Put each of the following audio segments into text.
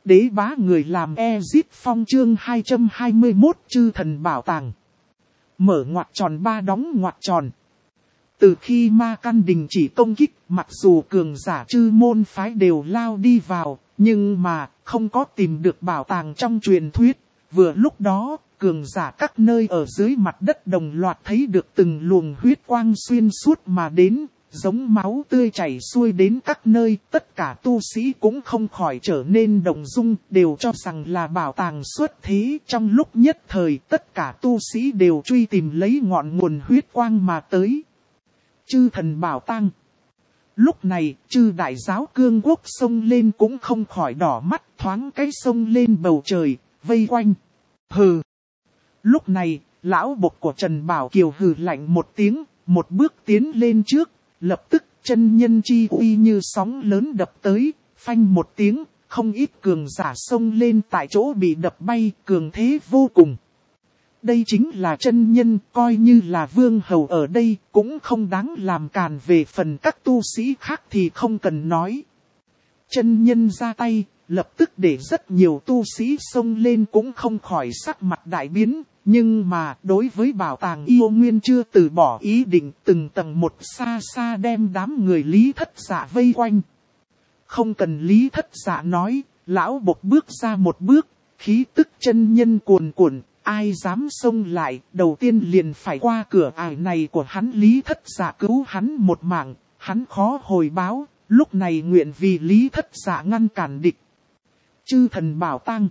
Đế bá người làm Ezit Phong chương 221 chư thần bảo tàng. Mở ngoặc tròn 3 đóng ngoặc tròn. Từ khi ma căn đình chỉ công kích, mặc dù cường giả chư môn phái đều lao đi vào, nhưng mà không có tìm được bảo tàng trong truyền thuyết. Vừa lúc đó, cường giả các nơi ở dưới mặt đất đồng loạt thấy được từng luồng huyết quang xuyên suốt mà đến, giống máu tươi chảy xuôi đến các nơi. Tất cả tu sĩ cũng không khỏi trở nên động dung, đều cho rằng là bảo tàng xuất thế. Trong lúc nhất thời, tất cả tu sĩ đều truy tìm lấy ngọn nguồn huyết quang mà tới. Chư thần bảo tàng. Lúc này, chư đại giáo cương quốc xông lên cũng không khỏi đỏ mắt, thoáng cái xông lên bầu trời, vây quanh. Hừ. Lúc này, lão bộc của Trần Bảo Kiều hừ lạnh một tiếng, một bước tiến lên trước, lập tức chân nhân chi uy như sóng lớn đập tới, phanh một tiếng, không ít cường giả xông lên tại chỗ bị đập bay, cường thế vô cùng. Đây chính là chân nhân, coi như là vương hầu ở đây, cũng không đáng làm càn. Về phần các tu sĩ khác thì không cần nói. Chân nhân ra tay, lập tức để rất nhiều tu sĩ xông lên cũng không khỏi sắc mặt đại biến. Nhưng mà đối với bảo tàng yêu nguyên chưa từ bỏ ý định, từng tầng một xa xa đem đám người Lý Thất Dạ vây quanh. Không cần Lý Thất Dạ nói, lão bộc bước ra một bước, khí tức chân nhân cuồn cuộn, ai dám xông lại, đầu tiên liền phải qua cửa ải này của hắn. Lý Thất Dạ cứu hắn một mạng, hắn khó hồi báo, lúc này nguyện vì Lý Thất Dạ ngăn cản địch. Chư thần bảo tàng.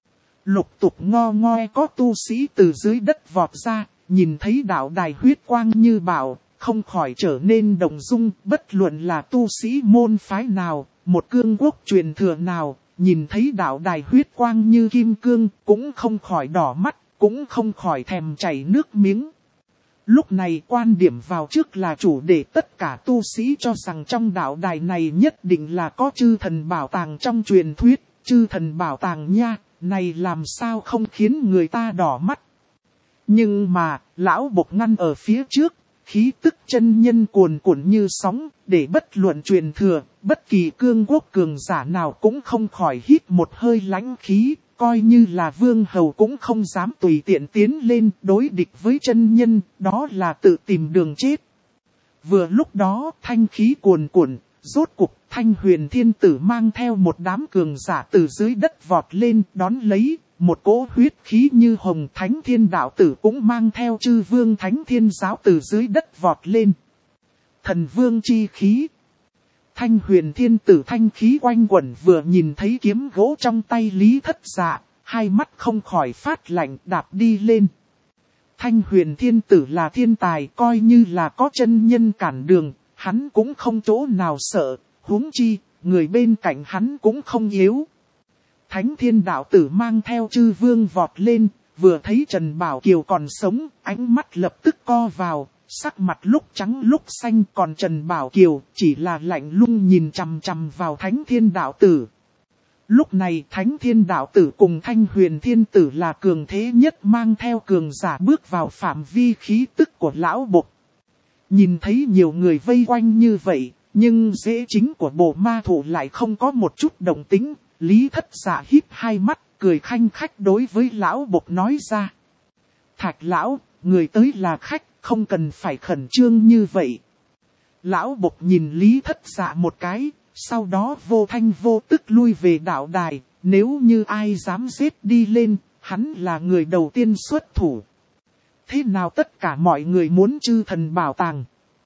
Lục tục ngo ngoe có tu sĩ từ dưới đất vọt ra, nhìn thấy đạo đài huyết quang như bảo, không khỏi trở nên động dung. Bất luận là tu sĩ môn phái nào, một cương quốc truyền thừa nào, nhìn thấy đạo đài huyết quang như kim cương, cũng không khỏi đỏ mắt, cũng không khỏi thèm chảy nước miếng. Lúc này quan điểm vào trước là chủ để tất cả tu sĩ cho rằng trong đạo đài này nhất định là có chư thần bảo tàng trong truyền thuyết. Chư thần bảo tàng nha, này làm sao không khiến người ta đỏ mắt. Nhưng mà, lão bộc ngăn ở phía trước, khí tức chân nhân cuồn cuộn như sóng, để bất luận truyền thừa, bất kỳ cương quốc cường giả nào cũng không khỏi hít một hơi lãnh khí, coi như là vương hầu cũng không dám tùy tiện tiến lên đối địch với chân nhân, đó là tự tìm đường chết. Vừa lúc đó, thanh khí cuồn cuộn, rốt cục Thanh Huyền Thiên Tử mang theo một đám cường giả từ dưới đất vọt lên đón lấy, một cỗ huyết khí như hồng. Thánh Thiên Đạo Tử cũng mang theo chư vương Thánh Thiên Giáo từ dưới đất vọt lên. Thần vương chi khí. Thanh Huyền Thiên Tử thanh khí quanh quẩn, vừa nhìn thấy kiếm gỗ trong tay Lý Thất Dạ, hai mắt không khỏi phát lạnh, đạp đi lên. Thanh Huyền Thiên Tử là thiên tài, coi như là có chân nhân cản đường, hắn cũng không chỗ nào sợ, huống chi, người bên cạnh hắn cũng không yếu. Thánh Thiên Đạo Tử mang theo chư vương vọt lên, vừa thấy Trần Bảo Kiều còn sống, ánh mắt lập tức co vào, sắc mặt lúc trắng lúc xanh. Còn Trần Bảo Kiều chỉ là lạnh lùng nhìn chằm chằm vào Thánh Thiên Đạo Tử. Lúc này Thánh Thiên Đạo Tử cùng Thanh Huyền Thiên Tử là cường thế nhất, mang theo cường giả bước vào phạm vi khí tức của lão bộc. Nhìn thấy nhiều người vây quanh như vậy, nhưng dễ chính của bộ ma thủ lại không có một chút động tĩnh. Lý Thất Dạ híp hai mắt, cười khanh khách đối với lão bộc nói ra. Thạch lão, người tới là khách, không cần phải khẩn trương như vậy. Lão bộc nhìn Lý Thất Dạ một cái, sau đó vô thanh vô tức lui về đạo đài. Nếu như ai dám giết đi lên, hắn là người đầu tiên xuất thủ. Thế nào tất cả mọi người muốn chư thần bảo tàng?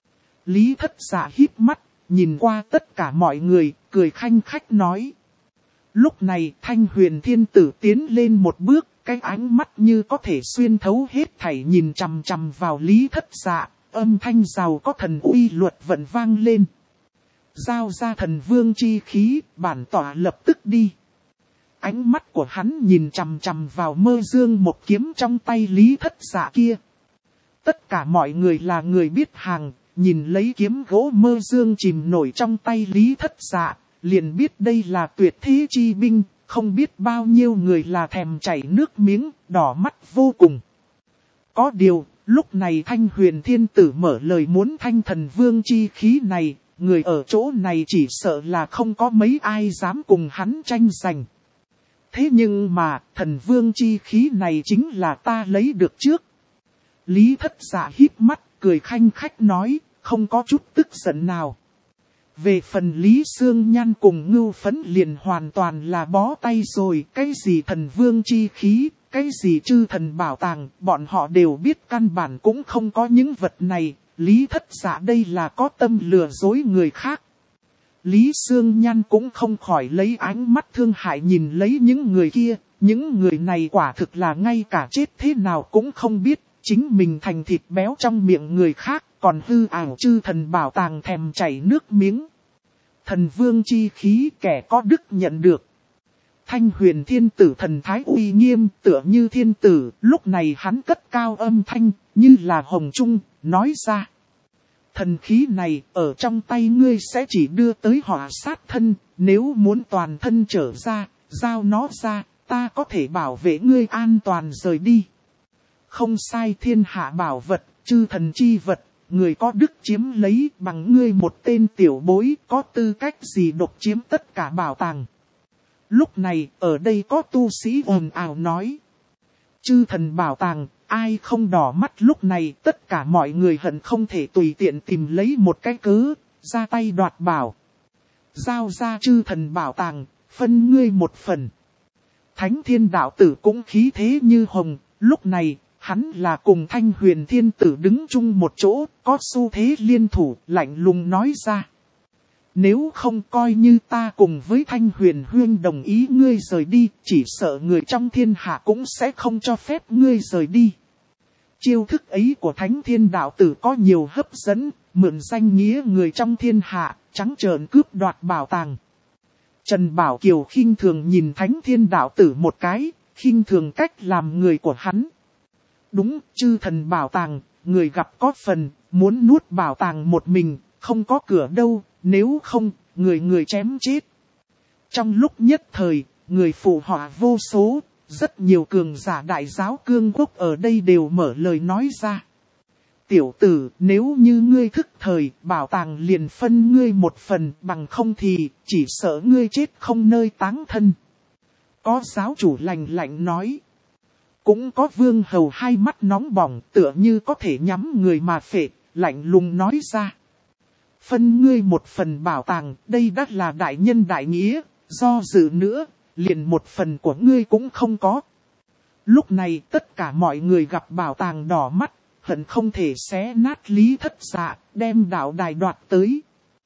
Lý Thất Dạ híp mắt, nhìn qua tất cả mọi người, cười khanh khách nói. Lúc này Thanh Huyền Thiên Tử tiến lên một bước, cái ánh mắt như có thể xuyên thấu hết thảy nhìn chằm chằm vào Lý Thất Dạ, âm thanh giàu có thần uy luật vận vang lên. Giao ra thần vương chi khí, bản tỏa lập tức đi. Ánh mắt của hắn nhìn chằm chằm vào Mơ Dương một kiếm trong tay Lý Thất Dạ kia. Tất cả mọi người là người biết hàng, nhìn lấy kiếm gỗ Mơ Dương chìm nổi trong tay Lý Thất Dạ, liền biết đây là tuyệt thế chi binh, không biết bao nhiêu người là thèm chảy nước miếng, đỏ mắt vô cùng. Có điều, lúc này Thanh Huyền Thiên Tử mở lời muốn thanh thần vương chi khí này, người ở chỗ này chỉ sợ là không có mấy ai dám cùng hắn tranh giành. Thế nhưng mà, thần vương chi khí này chính là ta lấy được trước. Lý Thất Dạ híp mắt, cười khanh khách nói, không có chút tức giận nào. Về phần Lý Sương Nhan cùng Ngưu Phấn liền hoàn toàn là bó tay rồi, cái gì thần vương chi khí, cái gì chư thần bảo tàng, bọn họ đều biết căn bản cũng không có những vật này, Lý Thất Dạ đây là có tâm lừa dối người khác. Lý Sương Nhan cũng không khỏi lấy ánh mắt thương hại nhìn lấy những người kia, những người này quả thực là ngay cả chết thế nào cũng không biết, chính mình thành thịt béo trong miệng người khác, còn hư ảo chư thần bảo tàng thèm chảy nước miếng. Thần vương chi khí kẻ có đức nhận được. Thanh Huyền Thiên Tử thần thái uy nghiêm tựa như thiên tử, lúc này hắn cất cao âm thanh, như là hồng trung, nói ra. Thần khí này ở trong tay ngươi sẽ chỉ đưa tới họa sát thân, nếu muốn toàn thân trở ra, giao nó ra, ta có thể bảo vệ ngươi an toàn rời đi. Không sai, thiên hạ bảo vật, chư thần chi vật, người có đức chiếm lấy, bằng ngươi một tên tiểu bối có tư cách gì độc chiếm tất cả bảo tàng. Lúc này, ở đây có tu sĩ ồn ào nói. Chư thần bảo tàng, ai không đỏ mắt. Lúc này tất cả mọi người hận không thể tùy tiện tìm lấy một cái cớ, ra tay đoạt bảo. Giao ra chư thần bảo tàng, phân ngươi một phần. Thánh Thiên Đạo Tử cũng khí thế như hồng, lúc này, hắn là cùng Thanh Huyền Thiên Tử đứng chung một chỗ, có xu thế liên thủ, lạnh lùng nói ra. Nếu không coi như ta cùng với Thanh Huyền Huyên đồng ý ngươi rời đi, chỉ sợ người trong thiên hạ cũng sẽ không cho phép ngươi rời đi. Chiêu thức ấy của Thánh Thiên Đạo Tử có nhiều hấp dẫn, mượn danh nghĩa người trong thiên hạ, trắng trợn cướp đoạt bảo tàng. Trần Bảo Kiều khinh thường nhìn Thánh Thiên Đạo Tử một cái, khinh thường cách làm người của hắn. Đúng, chư thần bảo tàng, người gặp có phần, muốn nuốt bảo tàng một mình, không có cửa đâu, nếu không, người chém chết. Trong lúc nhất thời, người phụ họa vô số, rất nhiều cường giả đại giáo cương quốc ở đây đều mở lời nói ra. Tiểu tử, nếu như ngươi thức thời, bảo tàng liền phân ngươi một phần, bằng không thì, chỉ sợ ngươi chết không nơi táng thân. Có giáo chủ lạnh lạnh nói. Cũng có vương hầu hai mắt nóng bỏng tựa như có thể nhắm người mà phệ, lạnh lùng nói ra. Phân ngươi một phần bảo tàng, đây đắt là đại nhân đại nghĩa, do dự nữa, liền một phần của ngươi cũng không có. Lúc này tất cả mọi người gặp bảo tàng đỏ mắt, hận không thể xé nát Lý Thất Dạ, đem đạo đài đoạt tới.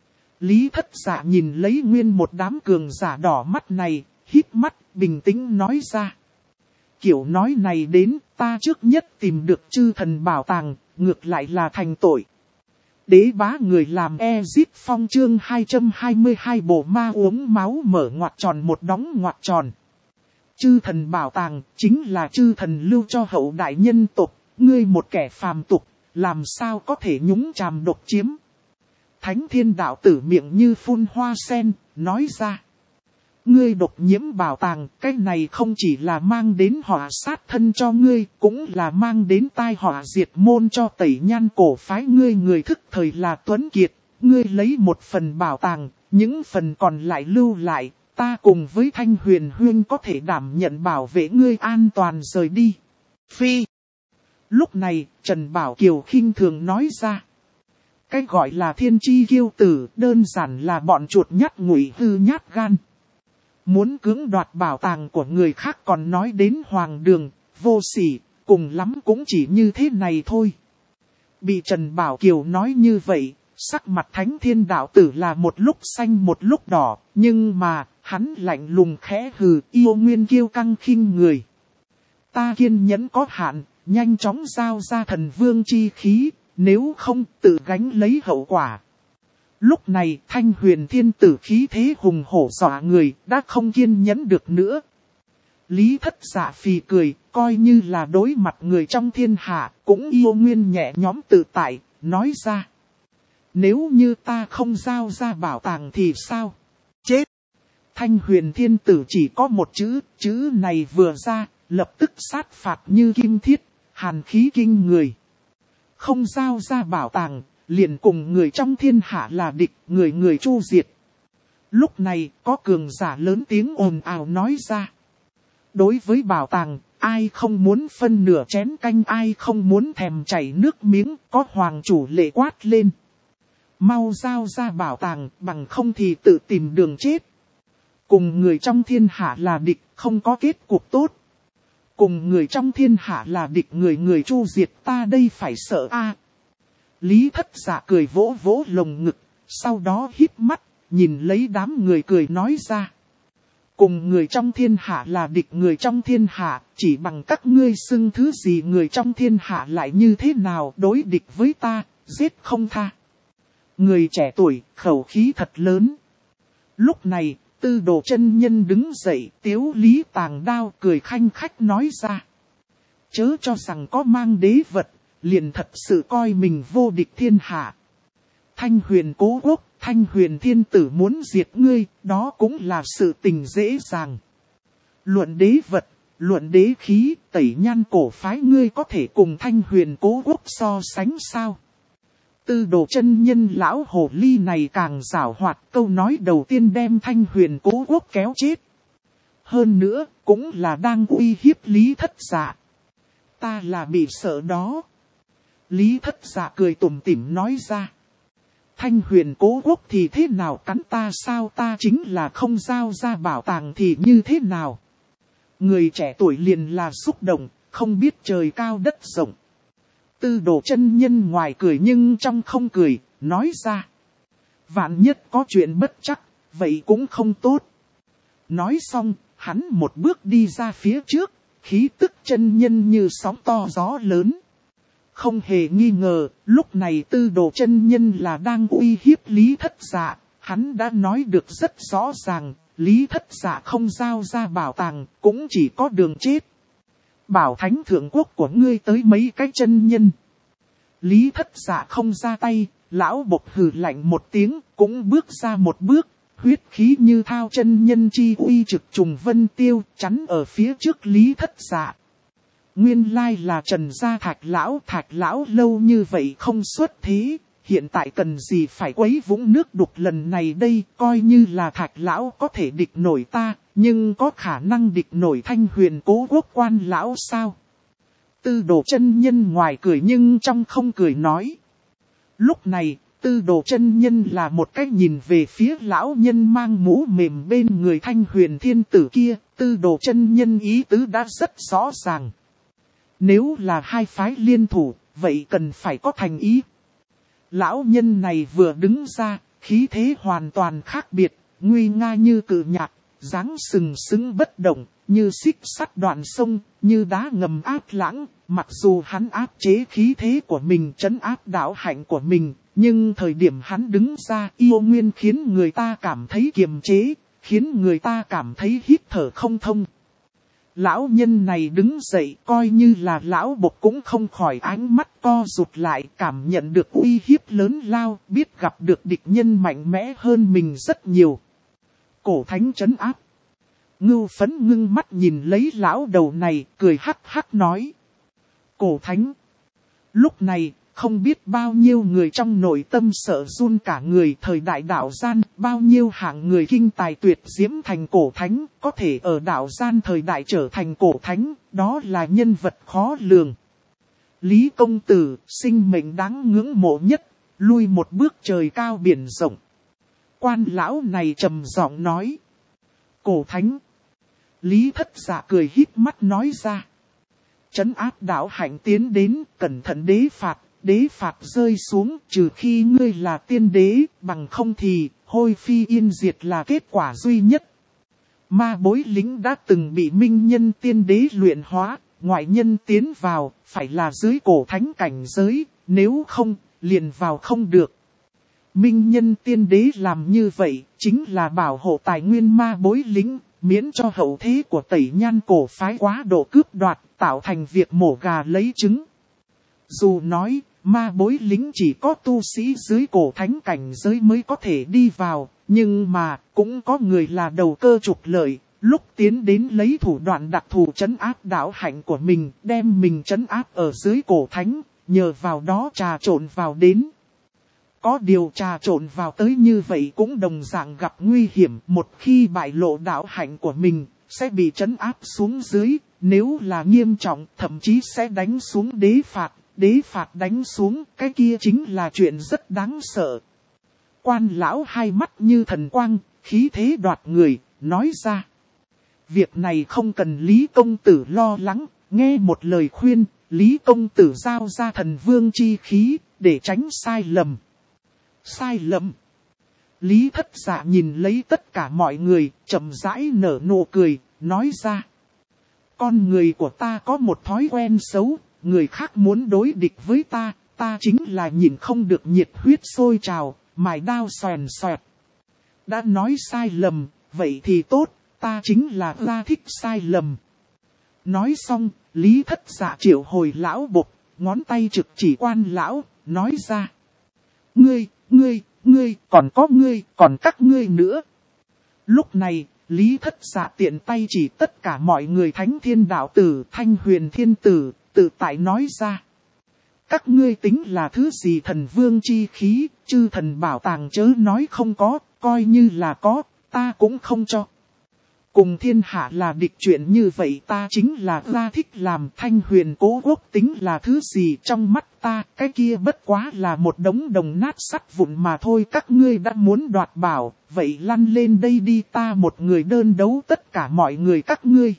Lý Thất Dạ nhìn lấy nguyên một đám cường giả đỏ mắt này, híp mắt, bình tĩnh nói ra. Kiểu nói này đến, ta trước nhất tìm được chư thần bảo tàng, ngược lại là thành tội. Đế bá người làm Ezip Phong chương 222 bộ ma uống máu mở ngoặc tròn một đóng ngoặc tròn. Chư thần bảo tàng, chính là chư thần lưu cho hậu đại nhân tộc, ngươi một kẻ phàm tục, làm sao có thể nhúng chàm độc chiếm. Thánh Thiên Đạo Tử miệng như phun hoa sen, nói ra. Ngươi độc nhiễm bảo tàng, cái này không chỉ là mang đến họa sát thân cho ngươi, cũng là mang đến tai họa diệt môn cho Tẩy Nhan cổ phái ngươi. Người thức thời là Tuấn Kiệt, ngươi lấy một phần bảo tàng, những phần còn lại lưu lại, ta cùng với Thanh Huyền Huyên có thể đảm nhận bảo vệ ngươi an toàn rời đi. Phi. Lúc này, Trần Bảo Kiều khinh thường nói ra. Cái gọi là thiên chi kiêu tử, đơn giản là bọn chuột nhắt ngụy hư nhát gan. Muốn cưỡng đoạt bảo tàng của người khác còn nói đến hoàng đường, vô sỉ, cùng lắm cũng chỉ như thế này thôi. Bị Trần Bảo Kiều nói như vậy, sắc mặt Thánh Thiên Đạo Tử là một lúc xanh một lúc đỏ, nhưng mà, hắn lạnh lùng khẽ hừ, yêu nguyên kiêu căng khinh người. Ta kiên nhẫn có hạn, nhanh chóng giao ra thần vương chi khí, nếu không tự gánh lấy hậu quả. Lúc này Thanh Huyền Thiên Tử khí thế hùng hổ dọa người, đã không kiên nhẫn được nữa. Lý Thất Dạ phì cười, coi như là đối mặt người trong thiên hạ, cũng yêu nguyên nhẹ nhõm tự tại, nói ra. Nếu như ta không giao ra bảo tàng thì sao? Chết! Thanh Huyền Thiên Tử chỉ có một chữ này vừa ra, lập tức sát phạt như kim thiết, hàn khí kinh người. Không giao ra bảo tàng, liền cùng người trong thiên hạ là địch, người chu diệt. Lúc này có cường giả lớn tiếng ồn ào nói ra. đối với bảo tàng, ai không muốn phân nửa chén canh, ai không muốn thèm chảy nước miếng, có hoàng chủ lệ quát lên. Mau giao ra bảo tàng, bằng không thì tự tìm đường chết. Cùng người trong thiên hạ là địch, không có kết cục tốt. Cùng người trong thiên hạ là địch, người người chu diệt, ta đây phải sợ a. Lý Thất Dạ cười vỗ vỗ lồng ngực, sau đó híp mắt, nhìn lấy đám người cười nói ra. Cùng người trong thiên hạ là địch, người trong thiên hạ, chỉ bằng các ngươi xưng thứ gì người trong thiên hạ lại như thế nào, đối địch với ta, giết không tha. Người trẻ tuổi, khẩu khí thật lớn. Lúc này, Tư Đồ chân nhân đứng dậy, tiếu lý tàng đao cười khanh khách nói ra. Chớ cho rằng có mang đế vật, liền thật sự coi mình vô địch thiên hạ. Thanh Huyền Cố Quốc, Thanh Huyền Thiên Tử muốn diệt ngươi, đó cũng là sự tình dễ dàng. Luận đế vật, luận đế khí, Tẩy Nhan cổ phái ngươi có thể cùng Thanh Huyền Cố Quốc so sánh sao? Tư Đồ chân nhân lão hồ ly này càng giảo hoạt, câu nói đầu tiên đem Thanh Huyền Cố Quốc kéo chết. Hơn nữa, cũng là đang uy hiếp Lý Thất Dạ. Ta là bị sợ đó. Lý Thất Dạ cười tủm tỉm nói ra. Thanh Huyền Cố Quốc thì thế nào, cắn ta sao, ta chính là không giao ra bảo tàng thì như thế nào. Người trẻ tuổi liền là xúc động, không biết trời cao đất rộng. Tư Đồ chân nhân ngoài cười nhưng trong không cười, nói ra. Vạn nhất có chuyện bất chắc, vậy cũng không tốt. Nói xong, hắn một bước đi ra phía trước, khí tức chân nhân như sóng to gió lớn. Không hề nghi ngờ, lúc này Tư Đồ chân nhân là đang uy hiếp Lý Thất Dạ. Hắn đã nói được rất rõ ràng, Lý Thất Dạ không giao ra bảo tàng, cũng chỉ có đường chết. Bảo Thánh Thượng Quốc của ngươi tới mấy cái chân nhân. Lý Thất Dạ không ra tay, lão bộc hừ lạnh một tiếng, cũng bước ra một bước, huyết khí như thao chân nhân chi uy trực trùng vân tiêu, chắn ở phía trước Lý Thất Dạ. Nguyên lai là Trần gia Thạch lão lâu như vậy không xuất thế, hiện tại cần gì phải quấy vũng nước đục lần này đây, coi như là Thạch lão có thể địch nổi ta, nhưng có khả năng địch nổi Thanh Huyền Cố Quốc quan lão sao? Tư Đồ chân nhân ngoài cười nhưng trong không cười nói. Lúc này, Tư Đồ chân nhân là một cách nhìn về phía lão nhân mang mũ mềm bên người Thanh Huyền Thiên Tử kia, Tư Đồ chân nhân ý tứ đã rất rõ ràng. Nếu là hai phái liên thủ, vậy cần phải có thành ý. Lão nhân này vừa đứng ra, khí thế hoàn toàn khác biệt, nguy nga như cự nhạc, dáng sừng sững bất động, như xích sắt đoạn sông, như đá ngầm áp lãng. Mặc dù hắn áp chế khí thế của mình, trấn áp đạo hạnh của mình, nhưng thời điểm hắn đứng ra yêu nguyên khiến người ta cảm thấy kiềm chế, khiến người ta cảm thấy hít thở không thông. Lão nhân này đứng dậy, coi như là lão bộc cũng không khỏi ánh mắt co rụt lại, cảm nhận được uy hiếp lớn lao, biết gặp được địch nhân mạnh mẽ hơn mình rất nhiều. Cổ thánh trấn áp. Ngưu Phấn ngưng mắt nhìn lấy lão đầu này, cười hắc hắc nói. Cổ thánh. Lúc này, không biết bao nhiêu người trong nội tâm sợ run cả người, thời đại đạo gian, bao nhiêu hạng người kinh tài tuyệt diễm thành cổ thánh, có thể ở đạo gian thời đại trở thành cổ thánh, đó là nhân vật khó lường. Lý công tử, sinh mệnh đáng ngưỡng mộ nhất, lui một bước trời cao biển rộng. Quan lão này trầm giọng nói. Cổ thánh. Lý Thất Dạ cười híp mắt nói ra. Trấn áp đạo hạnh tiến đến, cẩn thận đế phạt rơi xuống, trừ khi ngươi là tiên đế, bằng không thì, hôi phi yên diệt là kết quả duy nhất. Ma Bối Lính đã từng bị minh nhân tiên đế luyện hóa, ngoại nhân tiến vào, phải là dưới cổ thánh cảnh giới, nếu không, liền vào không được. Minh nhân tiên đế làm như vậy, chính là bảo hộ tài nguyên Ma Bối Lính, miễn cho hậu thế của Tẩy Nhan cổ phái quá độ cướp đoạt, tạo thành việc mổ gà lấy trứng. Dù nói, Ma Bối Lính chỉ có tu sĩ dưới cổ thánh cảnh giới mới có thể đi vào, nhưng mà, cũng có người là đầu cơ trục lợi, lúc tiến đến lấy thủ đoạn đặc thù trấn áp đạo hạnh của mình, đem mình trấn áp ở dưới cổ thánh, nhờ vào đó trà trộn vào đến. Có điều trà trộn vào tới như vậy cũng đồng dạng gặp nguy hiểm, một khi bại lộ đạo hạnh của mình, sẽ bị trấn áp xuống dưới, nếu là nghiêm trọng thậm chí sẽ đánh xuống đế phạt đánh xuống, cái kia chính là chuyện rất đáng sợ. Quan lão hai mắt như thần quang, khí thế đoạt người, nói ra. Việc này không cần Lý công tử lo lắng, nghe một lời khuyên, Lý công tử giao ra thần vương chi khí, để tránh sai lầm. Sai lầm. Lý Thất Dạ nhìn lấy tất cả mọi người, chậm rãi nở nụ cười, nói ra. Con người của ta có một thói quen xấu, người khác muốn đối địch với ta, ta chính là nhìn không được nhiệt huyết sôi trào, mài đao xoèn xoẹt. Đã nói sai lầm, vậy thì tốt, ta chính là ra thích sai lầm. Nói xong, Lý Thất Dạ triệu hồi lão bộc, ngón tay trực chỉ quan lão, nói ra. Ngươi, còn các ngươi nữa. Lúc này, Lý Thất Dạ tiện tay chỉ tất cả mọi người Thánh Thiên Đạo Tử, Thanh Huyền Thiên Tử, tự tại nói ra. Các ngươi tính là thứ gì thần vương chi khí, chư thần bảo tàng chớ nói không có, coi như là có, ta cũng không cho. Cùng thiên hạ là địch chuyện như vậy ta chính là ra thích làm. Thanh Huyền Cố Quốc tính là thứ gì trong mắt ta, cái kia bất quá là một đống đồng nát sắt vụn mà thôi. Các ngươi đã muốn đoạt bảo, vậy lăn lên đây đi, ta một người đơn đấu tất cả mọi người các ngươi.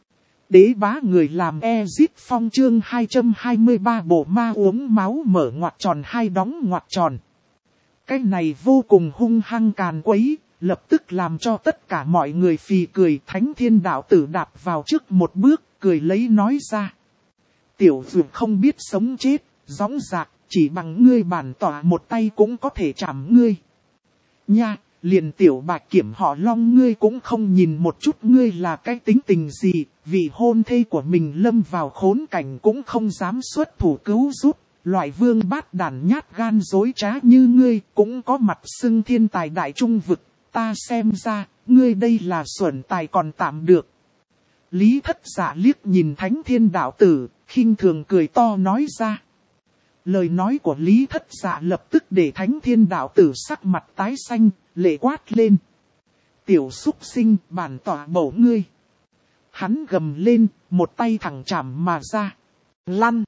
Đế bá người làm Ezit Phong chương 223 bộ ma uống máu mở ngoặc tròn hai đóng ngoặc tròn. Cái này vô cùng hung hăng càn quấy, lập tức làm cho tất cả mọi người phì cười. Thánh Thiên Đạo Tử đạp vào trước một bước, cười lấy nói ra. Tiểu dược không biết sống chết, dõng dạc, chỉ bằng ngươi bản tỏa một tay cũng có thể chạm ngươi. Nha, liền tiểu bạch kiểm họ Long ngươi cũng không nhìn một chút ngươi là cái tính tình gì, vì hôn thê của mình lâm vào khốn cảnh cũng không dám xuất thủ cứu giúp. Loại vương bát đàn nhát gan dối trá như ngươi cũng có mặt xưng thiên tài đại trung vực, ta xem ra, ngươi đây là xuẩn tài còn tạm được. Lý Thất Dạ liếc nhìn Thánh Thiên Đạo Tử, khinh thường cười to nói ra. Lời nói của Lý Thất Dạ lập tức để Thánh Thiên Đạo Tử sắc mặt tái xanh, lệ quát lên. Tiểu súc sinh, bản tỏa bổ ngươi. Hắn gầm lên, một tay thẳng chạm mà ra. Lăn.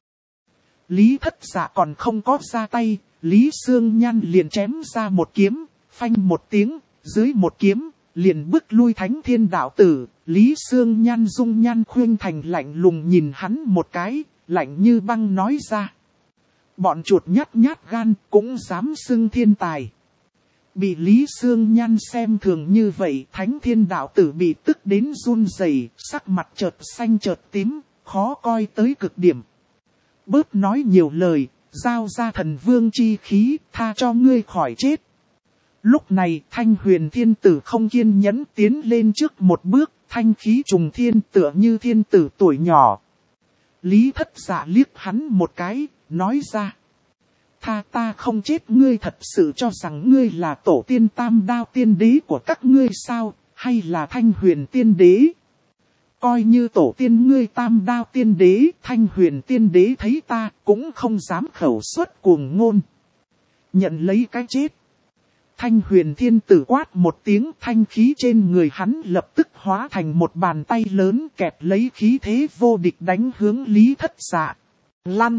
Lý Thất Dạ còn không có ra tay, Lý Sương Nhan liền chém ra một kiếm, phanh một tiếng, dưới một kiếm, liền bước lui Thánh Thiên Đạo Tử. Lý Sương Nhan dung nhan khuyên thành lạnh lùng nhìn hắn một cái, lạnh như băng nói ra. Bọn chuột nhát nhát gan cũng dám xưng thiên tài. Bị Lý Sương Nhan xem thường như vậy, Thánh Thiên Đạo Tử bị tức đến run rẩy, sắc mặt chợt xanh chợt tím, khó coi tới cực điểm. Bớt nói nhiều lời, giao ra thần vương chi khí, tha cho ngươi khỏi chết. Lúc này, Thanh Huyền Thiên Tử không kiên nhẫn tiến lên trước một bước, thanh khí trùng thiên tựa như thiên tử tuổi nhỏ. Lý Thất Dạ liếc hắn một cái, nói ra. Tha ta không chết, ngươi thật sự cho rằng ngươi là tổ tiên Tam Đao tiên đế của các ngươi sao, hay là Thanh Huyền tiên đế? Coi như tổ tiên ngươi Tam Đao tiên đế, Thanh Huyền tiên đế thấy ta cũng không dám khẩu xuất cuồng ngôn. Nhận lấy cái chết. Thanh Huyền Thiên Tử quát một tiếng, thanh khí trên người hắn lập tức hóa thành một bàn tay lớn kẹp lấy khí thế vô địch đánh hướng Lý Thất Dạ. Lăn.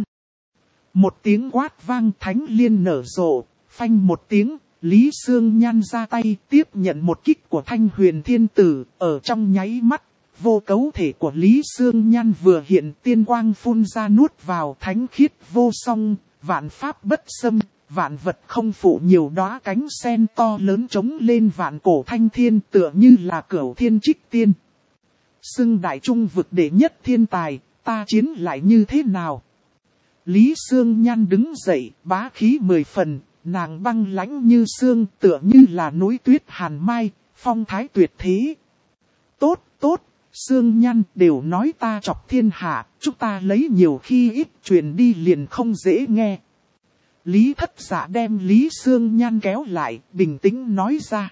Một tiếng quát vang, thánh liên nở rộ, phanh một tiếng, Lý Sương Nhan ra tay tiếp nhận một kích của Thanh Huyền Thiên Tử, ở trong nháy mắt, vô cấu thể của Lý Sương Nhan vừa hiện tiên quang phun ra nuốt vào thánh khiết vô song, vạn pháp bất xâm, vạn vật không phụ nhiều đóa cánh sen to lớn trống lên vạn cổ thanh thiên tựa như là cửu thiên trích tiên. Xưng đại trung vực đệ nhất thiên tài, ta chiến lại như thế nào? Lý Sương Nhan đứng dậy, bá khí 10 phần, nàng băng lãnh như sương tựa như là núi tuyết hàn mai, phong thái tuyệt thế. Tốt, tốt, Sương Nhan đều nói ta chọc thiên hạ, chúng ta lấy nhiều khi ít truyền đi liền không dễ nghe. Lý Thất Dạ đem Lý Sương Nhan kéo lại, bình tĩnh nói ra.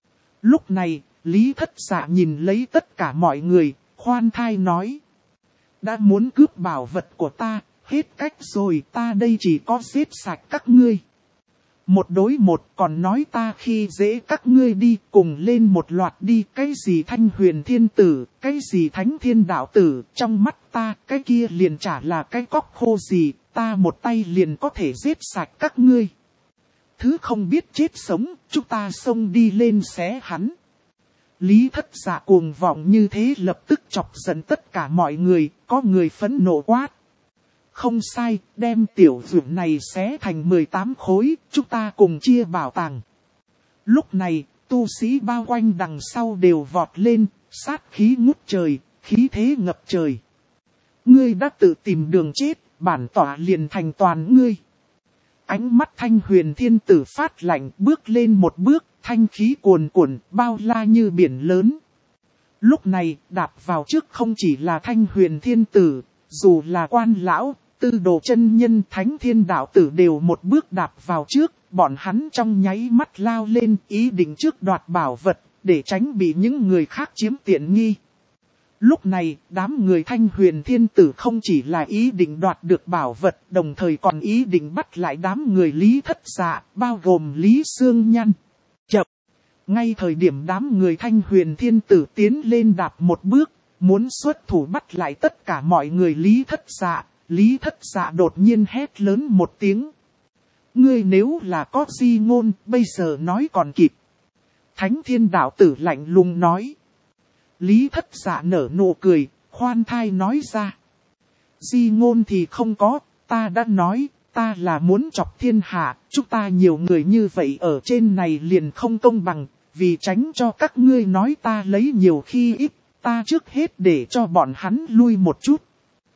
Lúc này, Lý Thất Dạ nhìn lấy tất cả mọi người, khoan thai nói. Đã muốn cướp bảo vật của ta, hết cách rồi, ta đây chỉ có giết sạch các ngươi. Một đối một còn nói ta khi dễ các ngươi đi cùng lên một loạt đi. Cái gì Thanh Huyền Thiên Tử, cái gì Thánh Thiên Đạo Tử, trong mắt ta cái kia liền chả là cái cóc khô gì, ta một tay liền có thể giết sạch các ngươi. Thứ không biết chết sống, chúng ta xông đi lên xé hắn. Lý Thất Dạ cuồng vọng như thế lập tức chọc giận tất cả mọi người, có người phẫn nộ quát. Không sai, đem tiểu dược này xé thành 18 khối, chúng ta cùng chia bảo tàng. Lúc này, tu sĩ bao quanh đằng sau đều vọt lên, sát khí ngút trời, khí thế ngập trời. Ngươi đã tự tìm đường chết, bản tỏa liền thành toàn ngươi. Ánh mắt Thanh Huyền Thiên Tử phát lạnh, bước lên một bước, thanh khí cuồn cuộn, bao la như biển lớn. Lúc này, đạp vào trước không chỉ là Thanh Huyền Thiên Tử, dù là Quan Lão, Tư Đồ chân nhân, Thánh Thiên Đạo Tử đều một bước đạp vào trước, bọn hắn trong nháy mắt lao lên, ý định trước đoạt bảo vật, để tránh bị những người khác chiếm tiện nghi. Lúc này, đám người Thanh Huyền Thiên Tử không chỉ là ý định đoạt được bảo vật, đồng thời còn ý định bắt lại đám người Lý Thất Dạ, bao gồm Lý Xương Nhăn. Chập! Ngay thời điểm đám người Thanh Huyền Thiên Tử tiến lên đạp một bước, muốn xuất thủ bắt lại tất cả mọi người Lý Thất Dạ đột nhiên hét lớn một tiếng. Ngươi nếu là có di ngôn, bây giờ nói còn kịp. Thánh Thiên Đạo Tử lạnh lùng nói. Lý Thất Dạ nở nụ cười, khoan thai nói ra. Di ngôn thì không có, ta đã nói, ta là muốn chọc thiên hạ, chúng ta nhiều người như vậy ở trên này liền không công bằng, vì tránh cho các ngươi nói ta lấy nhiều khi ít, ta trước hết để cho bọn hắn lui một chút.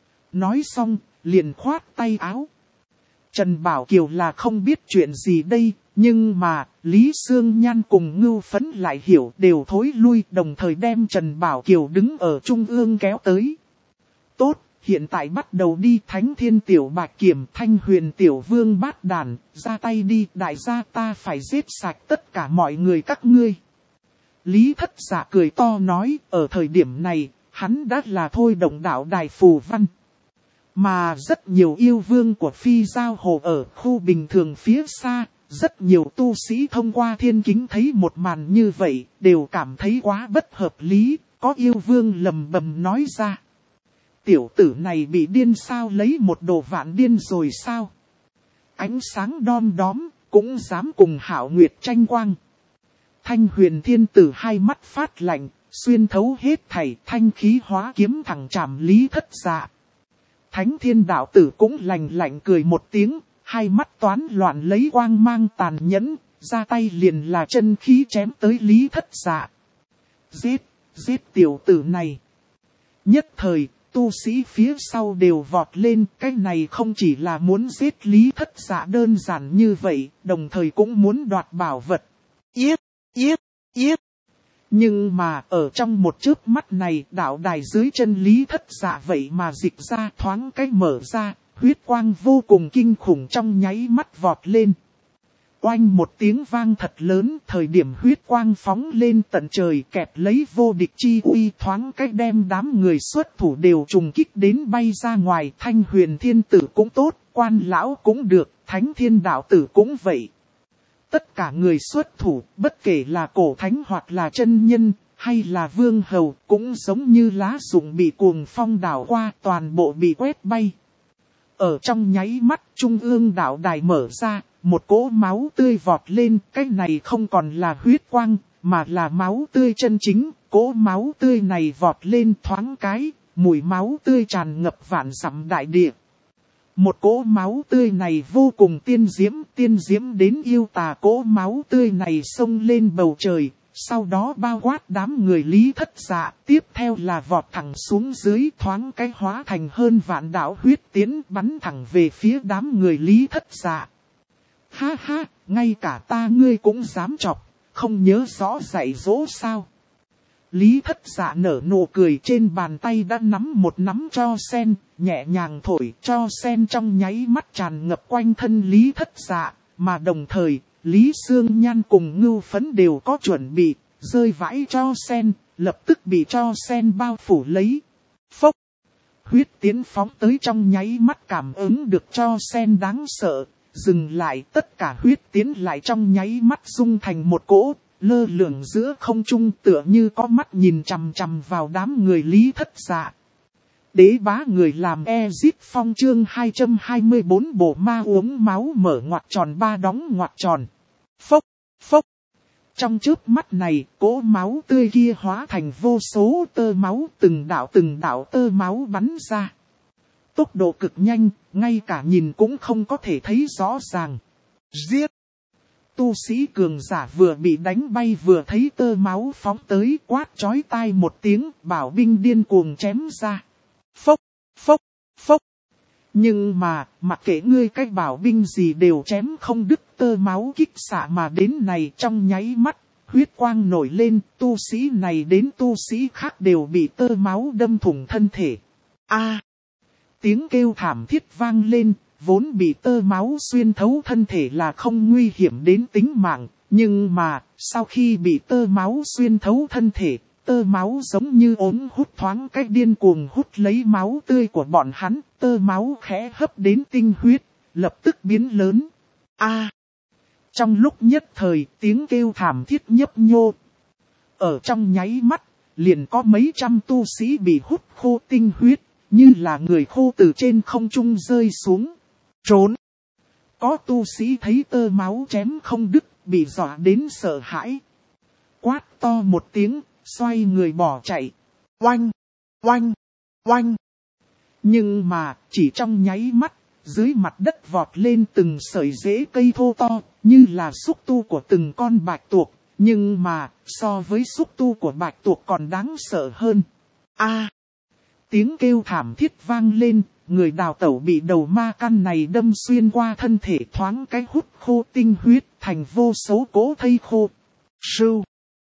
Nói xong, liền khoát tay áo. Trần Bảo Kiều là không biết chuyện gì đây, nhưng mà, Lý Xương Nhan cùng Ngưu Phấn lại hiểu đều thối lui, đồng thời đem Trần Bảo Kiều đứng ở trung ương kéo tới. Tốt, hiện tại bắt đầu đi. Thánh Thiên Tiểu Bạch Kiểm, Thanh Huyền Tiểu Vương Bát Đàn, ra tay đi, đại gia ta phải giết sạch tất cả mọi người các ngươi. Lý Thất Dạ cười to nói, ở thời điểm này, hắn đã là thôi động đạo đài phù văn. Mà rất nhiều yêu vương của Phi Giao Hồ ở khu bình thường phía xa, rất nhiều tu sĩ thông qua thiên kính thấy một màn như vậy, đều cảm thấy quá bất hợp lý, có yêu vương lầm bầm nói ra. Tiểu tử này bị điên sao, lấy một đồ vạn điên rồi sao? Ánh sáng đom đóm, cũng dám cùng Hạo Nguyệt tranh quang. Thanh Huyền Thiên Tử hai mắt phát lạnh, xuyên thấu hết thảy, thanh khí hóa kiếm thẳng chạm Lý Thất Dạ. Thánh Thiên Đạo Tử cũng lạnh lạnh cười một tiếng, hai mắt toán loạn lấy quang mang tàn nhẫn, ra tay liền là chân khí chém tới Lý Thất Dạ. Giết tiểu tử này. Nhất thời, tu sĩ phía sau đều vọt lên, cái này không chỉ là muốn giết Lý Thất Dạ đơn giản như vậy, đồng thời cũng muốn đoạt bảo vật. Yết! Nhưng mà ở trong một chớp mắt này, đạo đài dưới chân Lý Thất Dạ vậy mà dịch ra, thoáng cái mở ra, huyết quang vô cùng kinh khủng trong nháy mắt vọt lên. Oanh một tiếng vang thật lớn, thời điểm huyết quang phóng lên tận trời, kẹp lấy vô địch chi uy, thoáng cách đem đám người xuất thủ đều trùng kích đến bay ra ngoài. Thanh Huyền Thiên Tử cũng tốt, Quan Lão cũng được, Thánh Thiên Đạo Tử cũng vậy. Tất cả người xuất thủ, bất kể là cổ thánh hoặc là chân nhân, hay là vương hầu, cũng giống như lá rụng bị cuồng phong đảo qua, toàn bộ bị quét bay. Ở trong nháy mắt, trung ương đạo đài mở ra, một cỗ máu tươi vọt lên, cái này không còn là huyết quang, mà là máu tươi chân chính. Cỗ máu tươi này vọt lên thoáng cái, mùi máu tươi tràn ngập vạn dặm đại địa. Một cỗ máu tươi này vô cùng tiên diễm đến yêu tà. Cỗ máu tươi này xông lên bầu trời, sau đó bao quát đám người Lý Thất Dạ, tiếp theo là vọt thẳng xuống dưới, thoáng cái hóa thành hơn vạn đạo huyết tiến bắn thẳng về phía đám người Lý Thất Dạ. Ha ha, ngay cả ta ngươi cũng dám chọc, không nhớ rõ dạy dỗ sao? Lý Thất Dạ nở nụ cười, trên bàn tay đã nắm một nắm tro sen, nhẹ nhàng thổi, tro sen trong nháy mắt tràn ngập quanh thân Lý Thất Dạ, mà đồng thời, Lý Xương Nhan cùng Ngưu Phấn đều có chuẩn bị, rơi vãi tro sen, lập tức bị tro sen bao phủ lấy. Phốc! Huyết tiến phóng tới trong nháy mắt cảm ứng được tro sen đáng sợ, dừng lại, tất cả huyết tiến lại trong nháy mắt dung thành một cỗ, lơ lửng giữa không trung tựa như có mắt nhìn chằm chằm vào đám người Lý Thất Dạ. Đế bá người làm Ezit Phong chương 224 bộ ma uống máu mở ngoặc tròn ba đóng ngoặc tròn. Phốc, phốc. Trong chớp mắt này, cỗ máu tươi kia hóa thành vô số tơ máu, từng đạo tơ máu bắn ra. Tốc độ cực nhanh, ngay cả nhìn cũng không có thể thấy rõ ràng. Giết! Tu sĩ cường giả vừa bị đánh bay vừa thấy tơ máu phóng tới, quát chói tai một tiếng, bảo binh điên cuồng chém ra. Phốc, phốc, phốc. Nhưng mà, mặc kệ ngươi cái bảo binh gì đều chém không đứt, tơ máu kích xạ mà đến này trong nháy mắt, huyết quang nổi lên, tu sĩ này đến tu sĩ khác đều bị tơ máu đâm thủng thân thể. A! Tiếng kêu thảm thiết vang lên, vốn bị tơ máu xuyên thấu thân thể là không nguy hiểm đến tính mạng, nhưng mà, sau khi bị tơ máu xuyên thấu thân thể, tơ máu giống như ống hút thoáng cách điên cuồng hút lấy máu tươi của bọn hắn, tơ máu khẽ hấp đến tinh huyết, lập tức biến lớn. A! Trong lúc nhất thời, tiếng kêu thảm thiết nhấp nhô. Ở trong nháy mắt, liền có mấy trăm tu sĩ bị hút khô tinh huyết, như là người khô từ trên không trung rơi xuống. Trốn! Có tu sĩ thấy tơ máu chém không đứt, bị dọa đến sợ hãi. Quát to một tiếng, xoay người bỏ chạy. Oanh! Oanh! Oanh! Nhưng mà, chỉ trong nháy mắt, dưới mặt đất vọt lên từng sợi rễ cây thô to, như là xúc tu của từng con bạch tuộc. Nhưng mà, so với xúc tu của bạch tuộc còn đáng sợ hơn. A! Tiếng kêu thảm thiết vang lên, người đào tẩu bị đầu ma căn này đâm xuyên qua thân thể thoáng cái hút khô tinh huyết thành vô số cỗ thây khô. Sưu!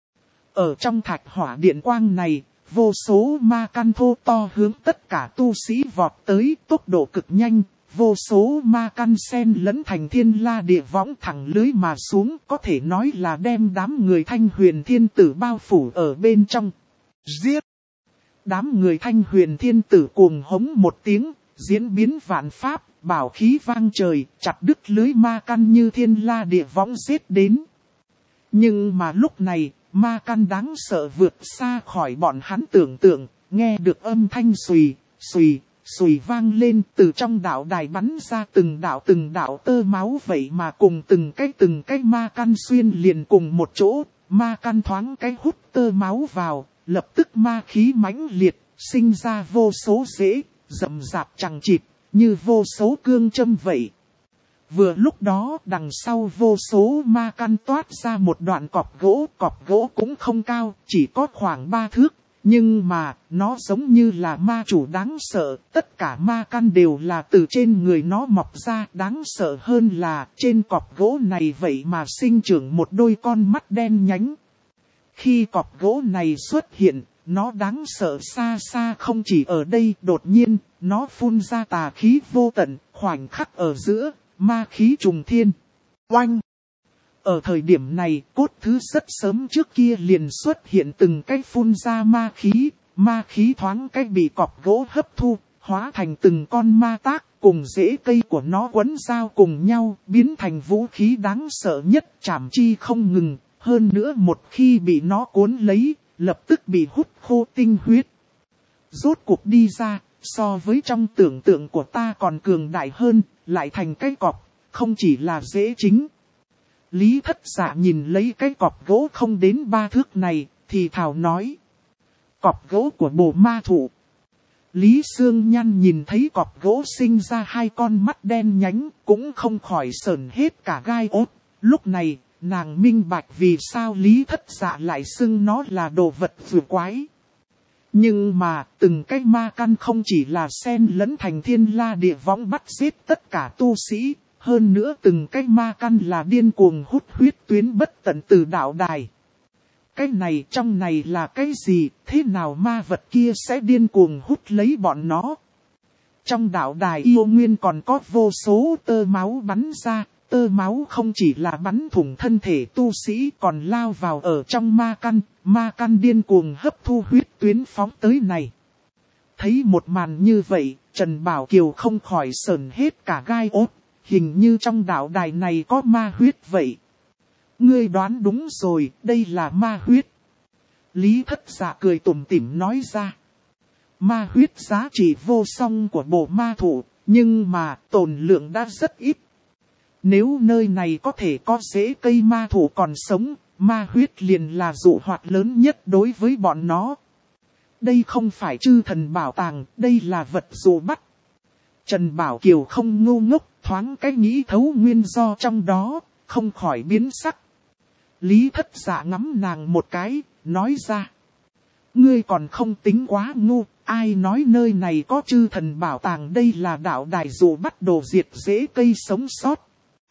Ở trong thạch hỏa điện quang này, vô số ma căn thô to hướng tất cả tu sĩ vọt tới tốc độ cực nhanh. Vô số ma căn sen lẫn thành thiên la địa võng thẳng lưới mà xuống, có thể nói là đem đám người Thanh Huyền Thiên Tử bao phủ ở bên trong. Giết! Đám người Thanh Huyền Thiên Tử cuồng hống một tiếng, diễn biến vạn pháp, bảo khí vang trời, chặt đứt lưới ma căn như thiên la địa võng giết đến. Nhưng mà lúc này, ma căn đáng sợ vượt xa khỏi bọn hắn tưởng tượng, nghe được âm thanh xùy, xùy, xùy vang lên, từ trong đạo đài bắn ra từng đạo tơ máu, vậy mà cùng từng cái ma căn xuyên liền cùng một chỗ, ma căn thoáng cái hút tơ máu vào, lập tức ma khí mãnh liệt, sinh ra vô số rễ, rậm rạp chằng chịt, như vô số cương châm vậy. Vừa lúc đó đằng sau vô số ma căn toát ra một đoạn cọc gỗ cũng không cao, chỉ có khoảng 3 thước. Nhưng mà, nó giống như là ma chủ đáng sợ, tất cả ma căn đều là từ trên người nó mọc ra. Đáng sợ hơn là, trên cọc gỗ này vậy mà sinh trưởng một đôi con mắt đen nhánh. Khi cọc gỗ này xuất hiện, nó đáng sợ xa xa không chỉ ở đây, đột nhiên, nó phun ra tà khí vô tận, khoảnh khắc ở giữa, ma khí trùng thiên. Oanh! Ở thời điểm này, cốt thứ rất sớm trước kia liền xuất hiện từng cái phun ra ma khí thoáng cách bị cọc gỗ hấp thu, hóa thành từng con ma tác, cùng rễ cây của nó quấn giao cùng nhau, biến thành vũ khí đáng sợ nhất, chảm chi không ngừng, hơn nữa một khi bị nó cuốn lấy, lập tức bị hút khô tinh huyết. Rốt cuộc đi ra, so với trong tưởng tượng của ta còn cường đại hơn, lại thành cái cọc, không chỉ là dễ chính. Lý Thất Dạ nhìn lấy cái cọc gỗ không đến 3 thước này, thì thào nói. Cọc gỗ của bồ ma thụ. Lý Sương Nhan nhìn thấy cọc gỗ sinh ra 2 con mắt đen nhánh, cũng không khỏi sởn hết cả gai ốt. Lúc này, nàng minh bạch vì sao Lý Thất Dạ lại xưng nó là đồ vật vừa quái. Nhưng mà, từng cái ma căn không chỉ là xen lẫn thành thiên la địa võng bắt giết tất cả tu sĩ. Hơn nữa từng cái ma căn là điên cuồng hút huyết tuyến bất tận từ đạo đài. Cái này trong này là cái gì, thế nào ma vật kia sẽ điên cuồng hút lấy bọn nó? Trong đạo đài yêu nguyên còn có vô số tơ máu bắn ra, tơ máu không chỉ là bắn thủng thân thể tu sĩ còn lao vào ở trong ma căn điên cuồng hấp thu huyết tuyến phóng tới này. Thấy một màn như vậy, Trần Bảo Kiều không khỏi sởn hết cả gai ốt. hình như trong đạo đài này có ma huyết vậy. Ngươi đoán đúng rồi, đây là ma huyết. Lý Thất Dạ cười tủm tỉm nói ra. Ma huyết giá trị vô song của bộ ma thụ, nhưng mà tồn lượng đã rất ít. Nếu nơi này có thể có rễ cây ma thụ còn sống, ma huyết liền là dụ hoạt lớn nhất đối với bọn nó. Đây không phải chư thần bảo tàng, đây là vật dụ bắt. Trần Bảo Kiều không ngu ngốc, thoáng cái nghĩ thấu nguyên do trong đó, không khỏi biến sắc. Lý Thất Dạ ngắm nàng một cái, nói ra. Ngươi còn không tính quá ngu, ai nói nơi này có chư thần bảo tàng, đây là đạo đài dụ bắt đồ diệt rễ cây sống sót.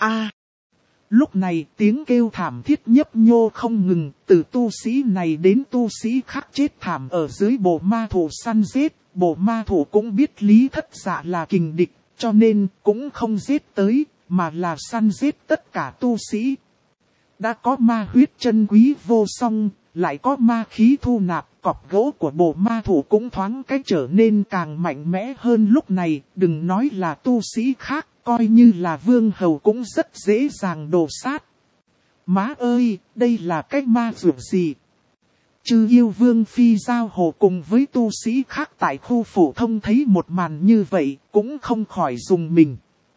Lúc này tiếng kêu thảm thiết nhấp nhô không ngừng, từ tu sĩ này đến tu sĩ khác chết thảm ở dưới bộ ma thủ săn giết. Bộ ma thủ cũng biết Lý Thất Dạ là kình địch, cho nên cũng không giết tới, mà là săn giết tất cả tu sĩ. Đã có ma huyết chân quý vô song, lại có ma khí thu nạp, cọc gỗ của bộ ma thủ cũng thoáng cách trở nên càng mạnh mẽ hơn lúc này, đừng nói là tu sĩ khác, coi như là vương hầu cũng rất dễ dàng đổ sát. Má ơi, đây là cái ma dược gì? Chư yêu vương phi giao hồ cùng với tu sĩ khác tại khu phổ thông thấy một màn như vậy, cũng không khỏi dùng mình.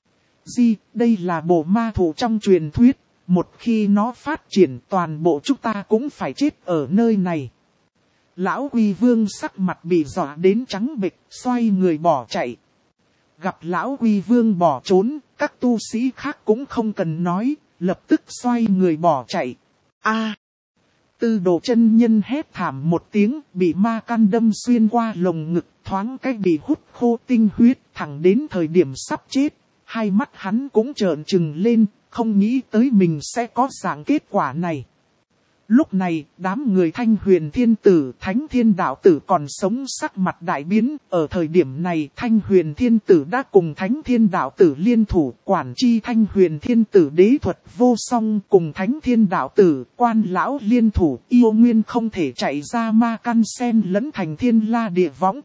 Đây là bộ ma thủ trong truyền thuyết, một khi nó phát triển toàn bộ chúng ta cũng phải chết ở nơi này. Lão Quy Vương sắc mặt bị dọa đến trắng bệch, xoay người bỏ chạy. Gặp Lão Quy Vương bỏ trốn, các tu sĩ khác cũng không cần nói, lập tức xoay người bỏ chạy. Tư Đồ chân nhân hét thảm một tiếng, bị ma căn đâm xuyên qua lồng ngực, thoáng cách bị hút khô tinh huyết, thẳng đến thời điểm sắp chết. Hai mắt hắn cũng trợn trừng lên, không nghĩ tới mình sẽ có dạng kết quả này. Lúc này, đám người Thanh Huyền Thiên Tử, Thánh Thiên Đạo Tử còn sống sắc mặt đại biến. Ở thời điểm này, Thanh Huyền Thiên Tử đã cùng Thánh Thiên Đạo Tử liên thủ, quản chi Thanh Huyền Thiên Tử đế thuật vô song cùng Thánh Thiên Đạo Tử, quan lão liên thủ, yêu nguyên không thể chạy ra ma căn sen lẫn thành thiên la địa võng.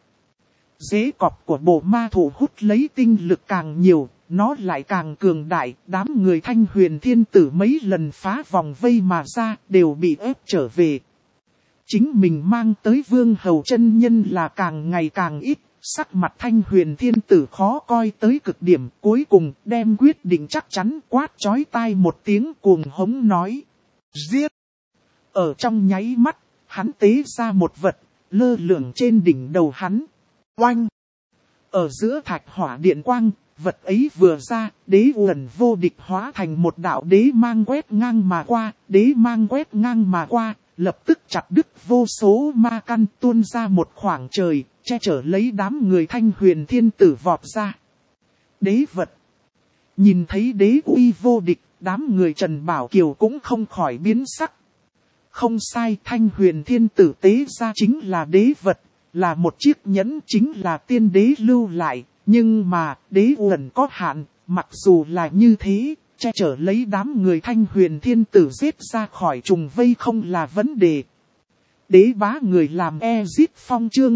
Rễ cọp của bộ ma thủ hút lấy tinh lực càng nhiều, nó lại càng cường đại, đám người Thanh Huyền Thiên Tử mấy lần phá vòng vây mà ra, đều bị ép trở về. Chính mình mang tới Vương Hầu chân nhân là càng ngày càng ít, sắc mặt Thanh Huyền Thiên Tử khó coi tới cực điểm, cuối cùng đem quyết định chắc chắn quát chói tai một tiếng cuồng hống nói. Giết! Ở trong nháy mắt, hắn tế ra một vật, lơ lửng trên đỉnh đầu hắn. Oanh! Ở giữa thạch hỏa điện quang, vật ấy vừa ra, đế uẩn vô địch hóa thành một đạo đế mang quét ngang mà qua, đế mang quét ngang mà qua, lập tức chặt đứt vô số ma căn tuôn ra một khoảng trời, che chở lấy đám người Thanh Huyền Thiên Tử vọt ra. Đế vật. Nhìn thấy đế uy vô địch, đám người Trần Bảo Kiều cũng không khỏi biến sắc. Không sai, Thanh Huyền Thiên Tử tế ra chính là đế vật, là một chiếc nhẫn, chính là tiên đế lưu lại. Nhưng mà, đế uẩn có hạn, mặc dù là như thế, che chở lấy đám người Thanh Huyền Thiên Tử giết ra khỏi trùng vây không là vấn đề. Đế bá người làm Giết Phong chương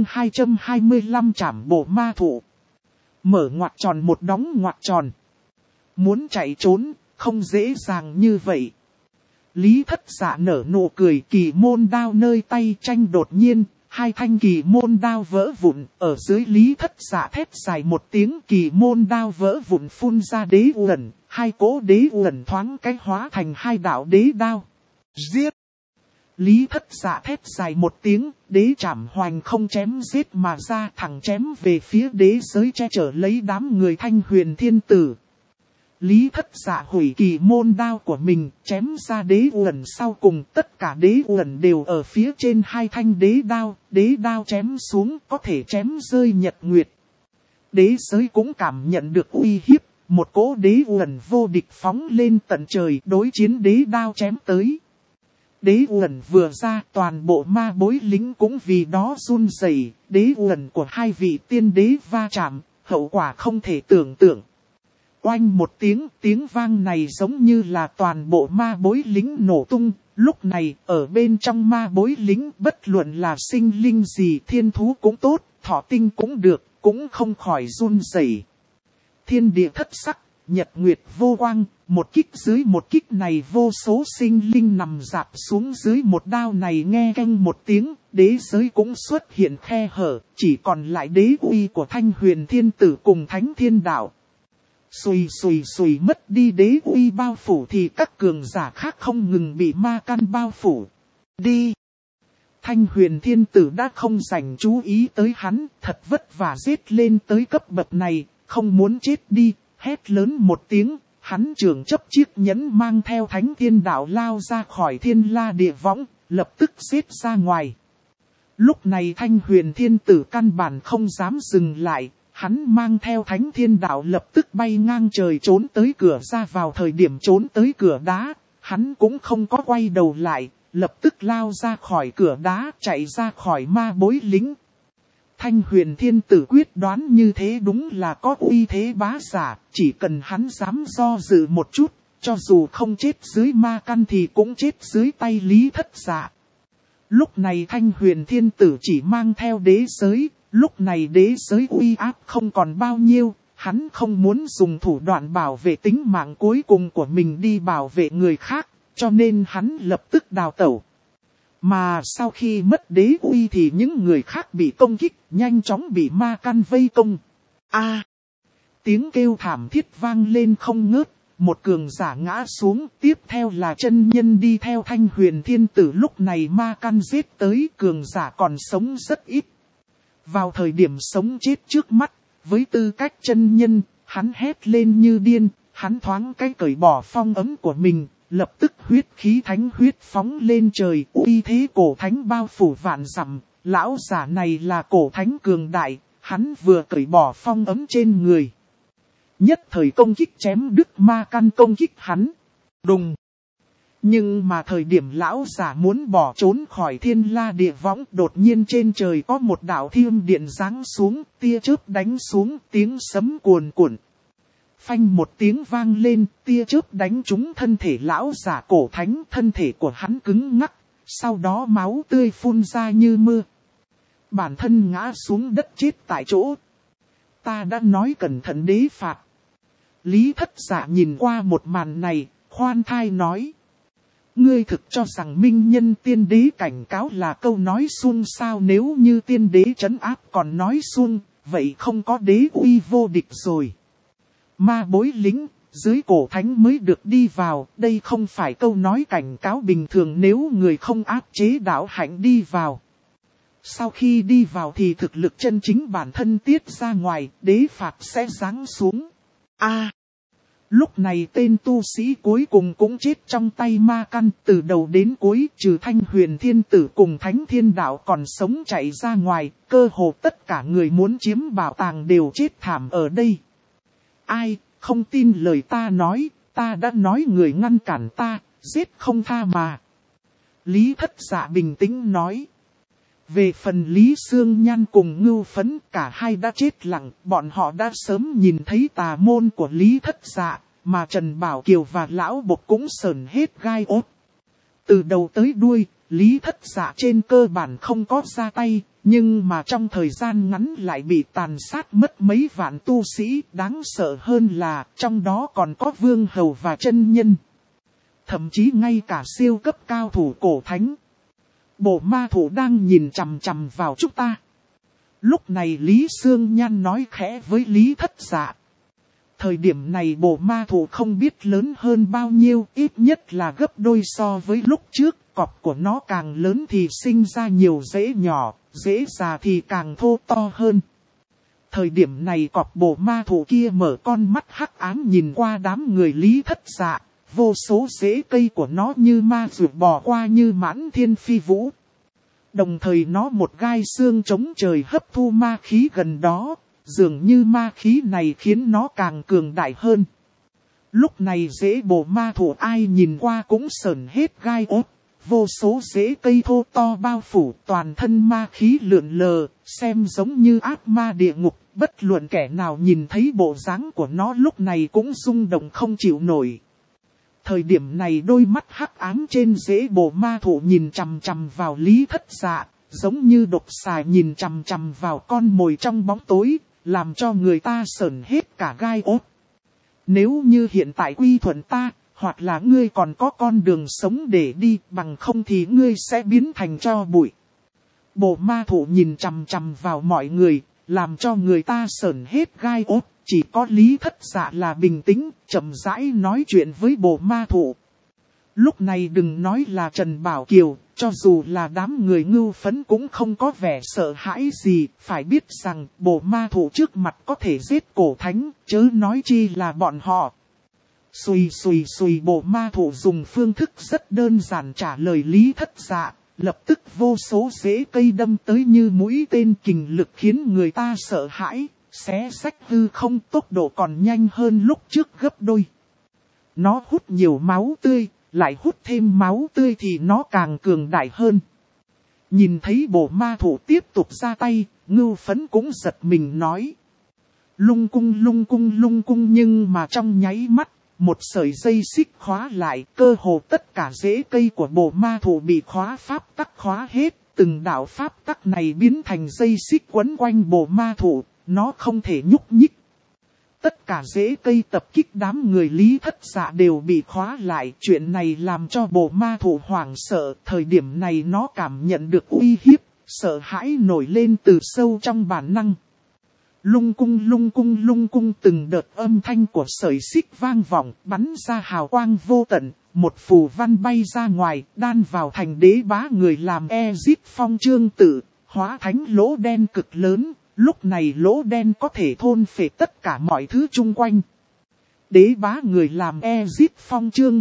225 trảm bộ ma thụ. Mở ngoặc tròn một đóng ngoặc tròn. Muốn chạy trốn, không dễ dàng như vậy. Lý Thất Dạ nở nụ cười, kỳ môn đao nơi tay tranh đột nhiên. Hai thanh kỳ môn đao vỡ vụn, ở dưới Lý Thất Dạ thét dài một tiếng, kỳ môn đao vỡ vụn phun ra đế uẩn, hai cỗ đế uẩn thoáng cái hóa thành hai đạo đế đao. Giết! Lý Thất Dạ thét dài một tiếng, đế trảm hoành không chém giết mà ra, thẳng chém về phía đế giới che chở lấy đám người Thanh Huyền Thiên Tử. Lý Thất Dạ hủy kỳ môn đao của mình, chém ra đế uẩn sau cùng, tất cả đế uẩn đều ở phía trên hai thanh đế đao chém xuống có thể chém rơi nhật nguyệt. Đế giới cũng cảm nhận được uy hiếp, một cỗ đế uẩn vô địch phóng lên tận trời đối chiến đế đao chém tới. Đế uẩn vừa ra, toàn bộ ma bối lính cũng vì đó run rẩy, đế uẩn của hai vị tiên đế va chạm, hậu quả không thể tưởng tượng. Oanh một tiếng vang này giống như là toàn bộ ma bối lính nổ tung, lúc này ở bên trong ma bối lính bất luận là sinh linh gì, thiên thú cũng tốt, thỏ tinh cũng được, cũng không khỏi run rẩy. Thiên địa thất sắc, nhật nguyệt vô quang, một kích dưới một kích này vô số sinh linh nằm rạp xuống dưới một đao này nghe canh một tiếng, đế giới cũng xuất hiện khe hở, chỉ còn lại đế uy của Thanh Huyền Thiên Tử cùng Thánh Thiên Đạo. Xùi xùi xùi mất đi đế uy bao phủ thì các cường giả khác không ngừng bị ma căn bao phủ. Đi! Thanh Huyền Thiên Tử đã không dành chú ý tới hắn, thật vất vả giết lên tới cấp bậc này, không muốn chết đi, hét lớn một tiếng, hắn trường chấp chiếc nhẫn mang theo Thánh Thiên Đạo lao ra khỏi Thiên La Địa Võng, lập tức giết ra ngoài. Lúc này Thanh Huyền Thiên Tử căn bản không dám dừng lại, hắn mang theo Thánh Thiên Đạo lập tức bay ngang trời trốn tới cửa ra. Vào thời điểm trốn tới cửa đá, hắn cũng không có quay đầu lại, lập tức lao ra khỏi cửa đá chạy ra khỏi ma bối lính. Thanh Huyền Thiên Tử quyết đoán như thế đúng là có uy thế bá giả, chỉ cần hắn dám do dự một chút, cho dù không chết dưới ma căn thì cũng chết dưới tay Lý Thất Dạ. Lúc này Thanh Huyền Thiên Tử chỉ mang theo đế giới, lúc này đế giới uy áp không còn bao nhiêu, hắn không muốn dùng thủ đoạn bảo vệ tính mạng cuối cùng của mình đi bảo vệ người khác, cho nên hắn lập tức đào tẩu. Mà sau khi mất đế uy thì những người khác bị công kích, nhanh chóng bị ma căn vây công. Tiếng kêu thảm thiết vang lên không ngớt, một cường giả ngã xuống, tiếp theo là chân nhân đi theo Thanh Huyền Thiên Tử. Lúc này ma căn giết tới, cường giả còn sống rất ít. Vào thời điểm sống chết trước mắt, với tư cách chân nhân, hắn hét lên như điên, hắn thoáng cái cởi bỏ phong ấm của mình. Lập tức huyết khí thánh huyết phóng lên trời, uy thế cổ thánh bao phủ vạn dặm, lão giả này là cổ thánh cường đại, hắn vừa cởi bỏ phong ấm trên người. Nhất thời công kích chém đứt ma căn công kích hắn. Đùng! Nhưng mà thời điểm lão giả muốn bỏ trốn khỏi Thiên La Địa Võng, đột nhiên trên trời có một đạo thiêm điện giáng xuống, tia chớp đánh xuống, tiếng sấm cuồn cuộn. Phanh một tiếng vang lên, tia chớp đánh trúng thân thể lão giả cổ thánh, thân thể của hắn cứng ngắc, sau đó máu tươi phun ra như mưa. Bản thân ngã xuống đất chết tại chỗ. Ta đã nói cẩn thận đế phạt. Lý Thất Dạ nhìn qua một màn này, khoan thai nói. Ngươi thực cho rằng minh nhân tiên đế cảnh cáo là câu nói suông sao? Nếu như tiên đế trấn áp còn nói suông, vậy không có đế uy vô địch rồi. Ma bối lính, dưới cổ thánh mới được đi vào, đây không phải câu nói cảnh cáo bình thường nếu người không áp chế đạo hạnh đi vào. Sau khi đi vào thì thực lực chân chính bản thân tiết ra ngoài, đế phạt sẽ giáng xuống. Lúc này tên tu sĩ cuối cùng cũng chết trong tay ma căn, từ đầu đến cuối trừ Thanh Huyền Thiên Tử cùng Thánh Thiên Đạo còn sống chạy ra ngoài, cơ hồ tất cả người muốn chiếm bảo tàng đều chết thảm ở đây. Ai, không tin lời ta nói, ta đã nói người ngăn cản ta, giết không tha mà. Lý Thất Dạ bình tĩnh nói. Về phần Lý Sương Nhan cùng Ngưu Phấn, cả hai đã chết lặng, bọn họ đã sớm nhìn thấy tà môn của Lý Thất Dạ, mà Trần Bảo Kiều và Lão Bộc cũng sờn hết gai ốt. Từ đầu tới đuôi, Lý Thất Dạ trên cơ bản không có ra tay, nhưng mà trong thời gian ngắn lại bị tàn sát mất mấy vạn tu sĩ, đáng sợ hơn là trong đó còn có vương hầu và chân nhân. Thậm chí ngay cả siêu cấp cao thủ cổ thánh. Bộ ma thủ đang nhìn chằm chằm vào chúng ta. Lúc này Lý Sương Nhan nói khẽ với Lý Thất Dạ. Thời điểm này bộ ma thủ không biết lớn hơn bao nhiêu, ít nhất là gấp đôi so với lúc trước. Cọp của nó càng lớn thì sinh ra nhiều rễ nhỏ, rễ già thì càng thô to hơn. Thời điểm này cọp bộ ma thủ kia mở con mắt hắc ám nhìn qua đám người Lý Thất Dạ. Vô số rễ cây của nó như ma rượu bò qua như mãn thiên phi vũ. Đồng thời nó một gai xương chống trời hấp thu ma khí gần đó, dường như ma khí này khiến nó càng cường đại hơn. Lúc này rễ bộ ma thủ ai nhìn qua cũng sởn hết gai ốt. Vô số rễ cây thô to bao phủ toàn thân ma khí lượn lờ, xem giống như ác ma địa ngục. Bất luận kẻ nào nhìn thấy bộ dáng của nó lúc này cũng rung động không chịu nổi. Thời điểm này đôi mắt hắc ám trên rễ bộ ma thủ nhìn chằm chằm vào Lý Thất Dạ, giống như độc xà nhìn chằm chằm vào con mồi trong bóng tối, làm cho người ta sởn hết cả gai ốt. Nếu như hiện tại quy thuận ta, hoặc là ngươi còn có con đường sống để đi, bằng không thì ngươi sẽ biến thành tro bụi. Bộ ma thụ nhìn chằm chằm vào mọi người, làm cho người ta sởn hết gai ốt. Chỉ có Lý Thất Dạ là bình tĩnh, chậm rãi nói chuyện với bộ ma thụ. Lúc này đừng nói là Trần Bảo Kiều, cho dù là đám người ngưu phấn cũng không có vẻ sợ hãi gì. Phải biết rằng bộ ma thụ trước mặt có thể giết cổ thánh, chớ nói chi là bọn họ. Xùi xùi xùi, bộ ma thụ dùng phương thức rất đơn giản trả lời Lý Thất Dạ. Lập tức vô số rễ cây đâm tới như mũi tên, kình lực khiến người ta sợ hãi. Xé rách hư không, tốc độ còn nhanh hơn lúc trước gấp đôi. Nó hút nhiều máu tươi, lại hút thêm máu tươi thì nó càng cường đại hơn. Nhìn thấy bộ ma thụ tiếp tục ra tay, ngưu phấn cũng giật mình nói. Lung cung nhưng mà trong nháy mắt, một sợi dây xích khóa lại, cơ hồ tất cả rễ cây của bộ ma thụ bị khóa pháp tắc khóa hết. Từng đạo pháp tắc này biến thành dây xích quấn quanh bộ ma thụ. Nó không thể nhúc nhích. Tất cả rễ cây tập kích đám người Lý Thất Dạ đều bị khóa lại. Chuyện này làm cho bộ ma thụ hoảng sợ. Thời điểm này nó cảm nhận được uy hiếp. Sợ hãi nổi lên từ sâu trong bản năng. Lung cung từng đợt âm thanh của sợi xích vang vọng. Bắn ra hào quang vô tận. Một phù văn bay ra ngoài. Đan vào thành đế bá người làm Ezip Phong Trương Tử. Hóa thánh lỗ đen cực lớn. Lúc này lỗ đen có thể thôn phệ tất cả mọi thứ chung quanh. Đế bá người làm Ezip Phong chương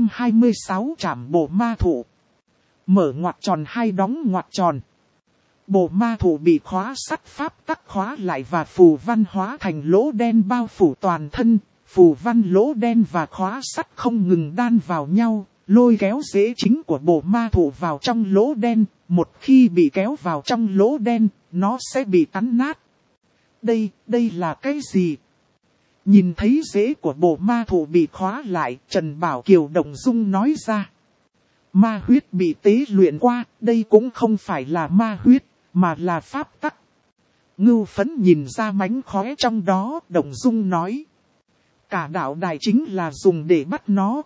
226 trảm bộ ma thụ. Mở ngoặc tròn hai đóng ngoặc tròn. Bộ ma thụ bị khóa sắt pháp tắc khóa lại và phù văn hóa thành lỗ đen bao phủ toàn thân. Phù văn lỗ đen và khóa sắt không ngừng đan vào nhau, lôi kéo rễ chính của bộ ma thụ vào trong lỗ đen. Một khi bị kéo vào trong lỗ đen, nó sẽ bị cắn nát. Đây là cái gì? Nhìn thấy rễ của bộ ma thụ bị khóa lại, Trần Bảo Kiều động dung nói ra. Ma huyết bị tế luyện qua, đây cũng không phải là ma huyết, mà là pháp tắc. Ngưu phấn nhìn ra mánh khóe trong đó, động dung nói. Cả đạo đài chính là dùng để bắt nó.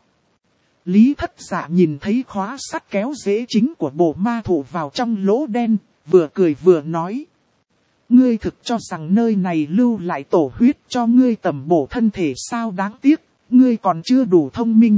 Lý Thất Dạ nhìn thấy khóa sắt kéo rễ chính của bộ ma thụ vào trong lỗ đen, vừa cười vừa nói. Ngươi thực cho rằng nơi này lưu lại tổ huyết cho ngươi tẩm bổ thân thể sao, đáng tiếc, ngươi còn chưa đủ thông minh.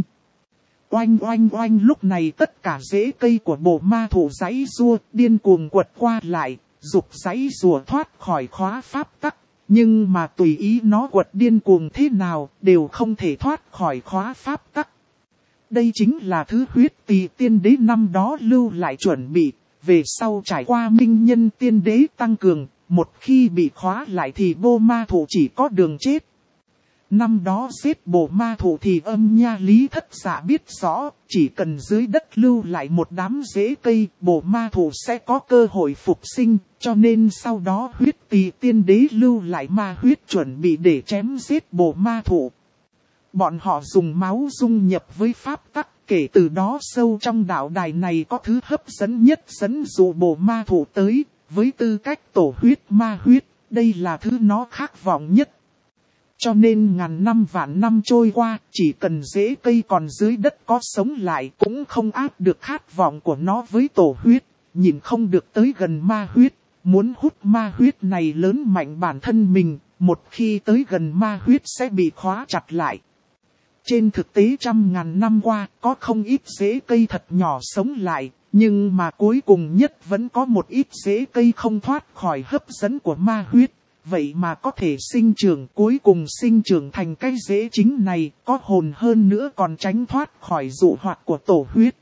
Oanh lúc này tất cả rễ cây của bộ ma thụ giãy giụa, điên cuồng quật qua lại, dục giãy giụa thoát khỏi khóa pháp tắc. Nhưng mà tùy ý nó quật điên cuồng thế nào, đều không thể thoát khỏi khóa pháp tắc. Đây chính là thứ huyết tỳ tiên đế năm đó lưu lại chuẩn bị, về sau trải qua minh nhân tiên đế tăng cường, một khi bị khóa lại thì bộ ma thụ chỉ có đường chết. Năm đó giết bộ ma thụ thì âm nha Lý Thất Dạ biết rõ, chỉ cần dưới đất lưu lại một đám rễ cây, bộ ma thụ sẽ có cơ hội phục sinh, cho nên sau đó huyết tỳ tiên đế lưu lại ma huyết chuẩn bị để chém giết bộ ma thụ. Bọn họ dùng máu dung nhập với pháp tắc, kể từ đó sâu trong đạo đài này có thứ hấp dẫn nhất dẫn dụ bộ ma thụ tới, với tư cách tổ huyết ma huyết, đây là thứ nó khát vọng nhất. Cho nên ngàn năm vạn năm trôi qua, chỉ cần rễ cây còn dưới đất có sống lại cũng không áp được khát vọng của nó với tổ huyết, nhìn không được tới gần ma huyết, muốn hút ma huyết này lớn mạnh bản thân mình, một khi tới gần ma huyết sẽ bị khóa chặt lại. Trên thực tế trăm ngàn năm qua, có không ít rễ cây thật nhỏ sống lại, nhưng mà cuối cùng nhất vẫn có một ít rễ cây không thoát khỏi hấp dẫn của ma huyết. Vậy mà có thể sinh trưởng, cuối cùng sinh trưởng thành cái rễ chính này, có hồn hơn nữa còn tránh thoát khỏi dụ hoặc của tổ huyết.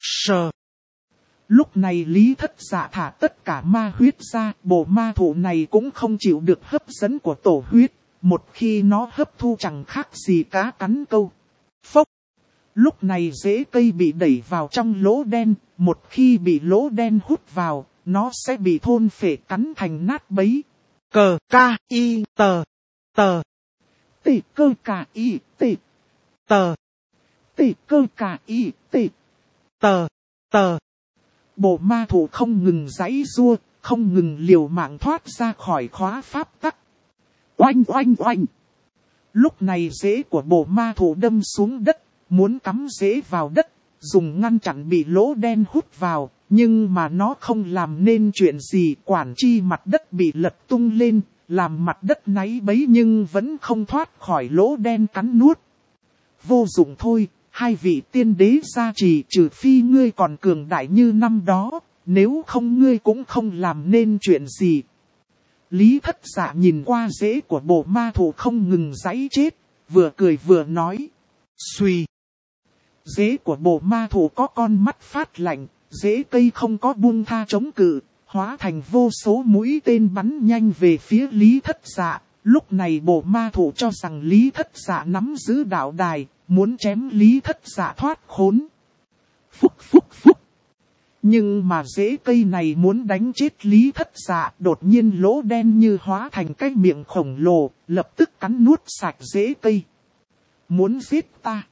Lúc này Lý Thất Dạ thả tất cả ma huyết ra, bộ ma thụ này cũng không chịu được hấp dẫn của tổ huyết. Một khi nó hấp thu chẳng khác gì cá cắn câu. Phốc! Lúc này rễ cây bị đẩy vào trong lỗ đen, một khi bị lỗ đen hút vào, nó sẽ bị thôn phệ cắn thành nát bấy. Cơ ca y tờ tờ tê cơ ca y tê tờ tê cơ ca y tê tờ tờ. Bộ ma thụ không ngừng giãy giụa, không ngừng liều mạng thoát ra khỏi khóa pháp tắc. Oanh. Lúc này rễ của bồ ma thụ đâm xuống đất, muốn cắm rễ vào đất, dùng ngăn chặn bị lỗ đen hút vào, nhưng mà nó không làm nên chuyện gì, quản chi mặt đất bị lật tung lên, làm mặt đất náy bấy nhưng vẫn không thoát khỏi lỗ đen cắn nuốt. Vô dụng thôi, hai vị tiên đế gia trì, trừ phi ngươi còn cường đại như năm đó, nếu không ngươi cũng không làm nên chuyện gì. Lý Thất Dạ nhìn qua rễ của bồ ma thụ không ngừng giãy chết, vừa cười vừa nói. Xuy. Rễ của bồ ma thụ có con mắt phát lạnh, rễ cây không có buông tha chống cự, hóa thành vô số mũi tên bắn nhanh về phía Lý Thất Dạ. Lúc này bồ ma thụ cho rằng Lý Thất Dạ nắm giữ đạo đài, muốn chém Lý Thất Dạ thoát khốn. Phúc phúc phúc. Nhưng mà rễ cây này muốn đánh chết Lý Thất Dạ, đột nhiên lỗ đen như hóa thành cái miệng khổng lồ, lập tức cắn nuốt sạch rễ cây. Muốn giết ta.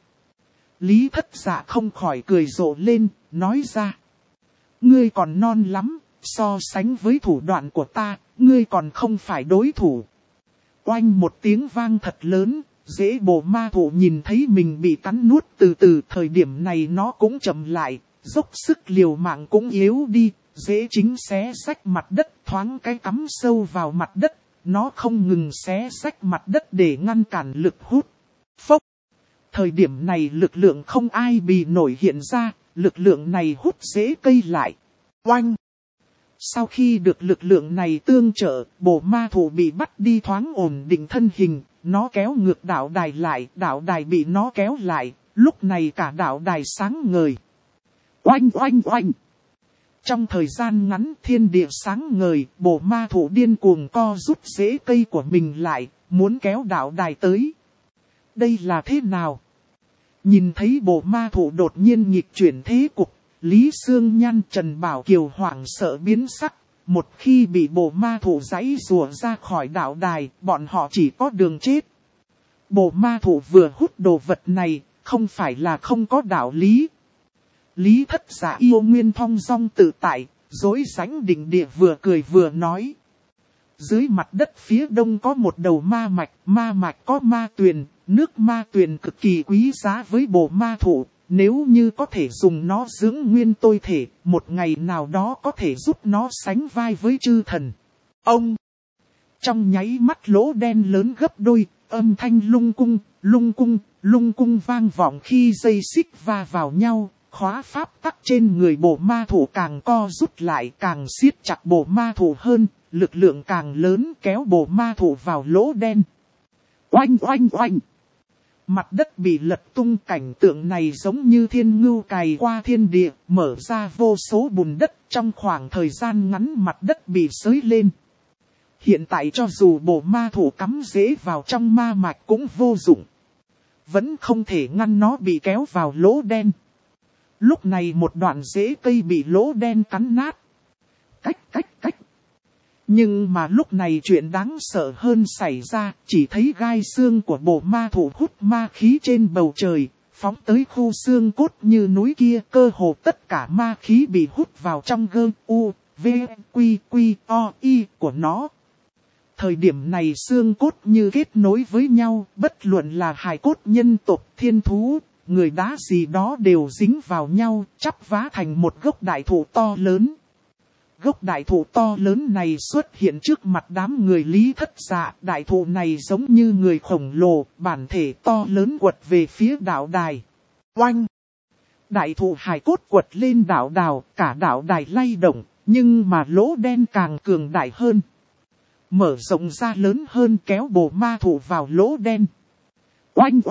Lý Thất Dạ không khỏi cười rộ lên, nói ra. Ngươi còn non lắm, so sánh với thủ đoạn của ta, ngươi còn không phải đối thủ. Oanh một tiếng vang thật lớn, rễ bồ ma thụ nhìn thấy mình bị cắn nuốt từ từ, thời điểm này nó cũng chậm lại, dốc sức liều mạng cũng yếu đi, rễ chính xé rách mặt đất, thoáng cái cắm sâu vào mặt đất, nó không ngừng xé rách mặt đất để ngăn cản lực hút. Phốc! Thời điểm này lực lượng không ai bì nổi hiện ra, lực lượng này hút rễ cây lại. Oanh! Sau khi được lực lượng này tương trợ, bồ ma thụ bị bắt đi thoáng ổn định thân hình, nó kéo ngược đạo đài lại, đạo đài bị nó kéo lại, lúc này cả đạo đài sáng ngời. Oanh oanh oanh! Trong thời gian ngắn thiên địa sáng ngời, bồ ma thụ điên cuồng co rút rễ cây của mình lại, muốn kéo đạo đài tới. Đây là thế nào? Nhìn thấy bồ ma thụ đột nhiên nghịch chuyển thế cục, Lý Sương Nhan, Trần Bảo Kiều hoảng sợ biến sắc. Một khi bị bồ ma thụ giãy rùa ra khỏi đạo đài, bọn họ chỉ có đường chết. Bồ ma thụ vừa hút đồ vật này, không phải là không có đạo lý. Lý Thất Dạ yêu nguyên thong dong tự tại, dối rãnh đỉnh địa vừa cười vừa nói. Dưới mặt đất phía đông có một đầu ma mạch có ma tuyền, nước ma tuyền cực kỳ quý giá với bồ ma thụ. Nếu như có thể dùng nó dưỡng nguyên tôi thể, một ngày nào đó có thể giúp nó sánh vai với chư thần. Ông! Trong nháy mắt lỗ đen lớn gấp đôi, âm thanh lung cung vang vọng khi dây xích va vào nhau, khóa pháp tắc trên người bồ ma thủ càng co rút lại, càng siết chặt bồ ma thủ hơn, lực lượng càng lớn kéo bồ ma thủ vào lỗ đen. Oanh oanh oanh! Mặt đất bị lật tung, cảnh tượng này giống như thiên ngưu cày qua thiên địa, mở ra vô số bùn đất, trong khoảng thời gian ngắn mặt đất bị xới lên. Hiện tại cho dù bồ ma thủ cắm rễ vào trong ma mạch cũng vô dụng. Vẫn không thể ngăn nó bị kéo vào lỗ đen. Lúc này một đoạn rễ cây bị lỗ đen cắn nát. Cách. Nhưng mà lúc này chuyện đáng sợ hơn xảy ra, chỉ thấy gai xương của bồ ma thủ hút ma khí trên bầu trời, phóng tới khu xương cốt như núi kia, cơ hồ tất cả ma khí bị hút vào trong gơ u, v, quy, o, y của nó. Thời điểm này xương cốt như kết nối với nhau, bất luận là hài cốt nhân tộc, thiên thú, người đá gì đó đều dính vào nhau, chắp vá thành một gốc đại thụ to lớn. Gốc đại thụ to lớn này xuất hiện trước mặt đám người Lý Thất Dạ. Đại thụ này giống như người khổng lồ, bản thể to lớn quật về phía đạo đài. Oanh! Đại thụ hài cốt quật lên đạo đào, cả đạo đài lay động, nhưng mà lỗ đen càng cường đại hơn. Mở rộng ra lớn hơn kéo bồ ma thụ vào lỗ đen. Oanh!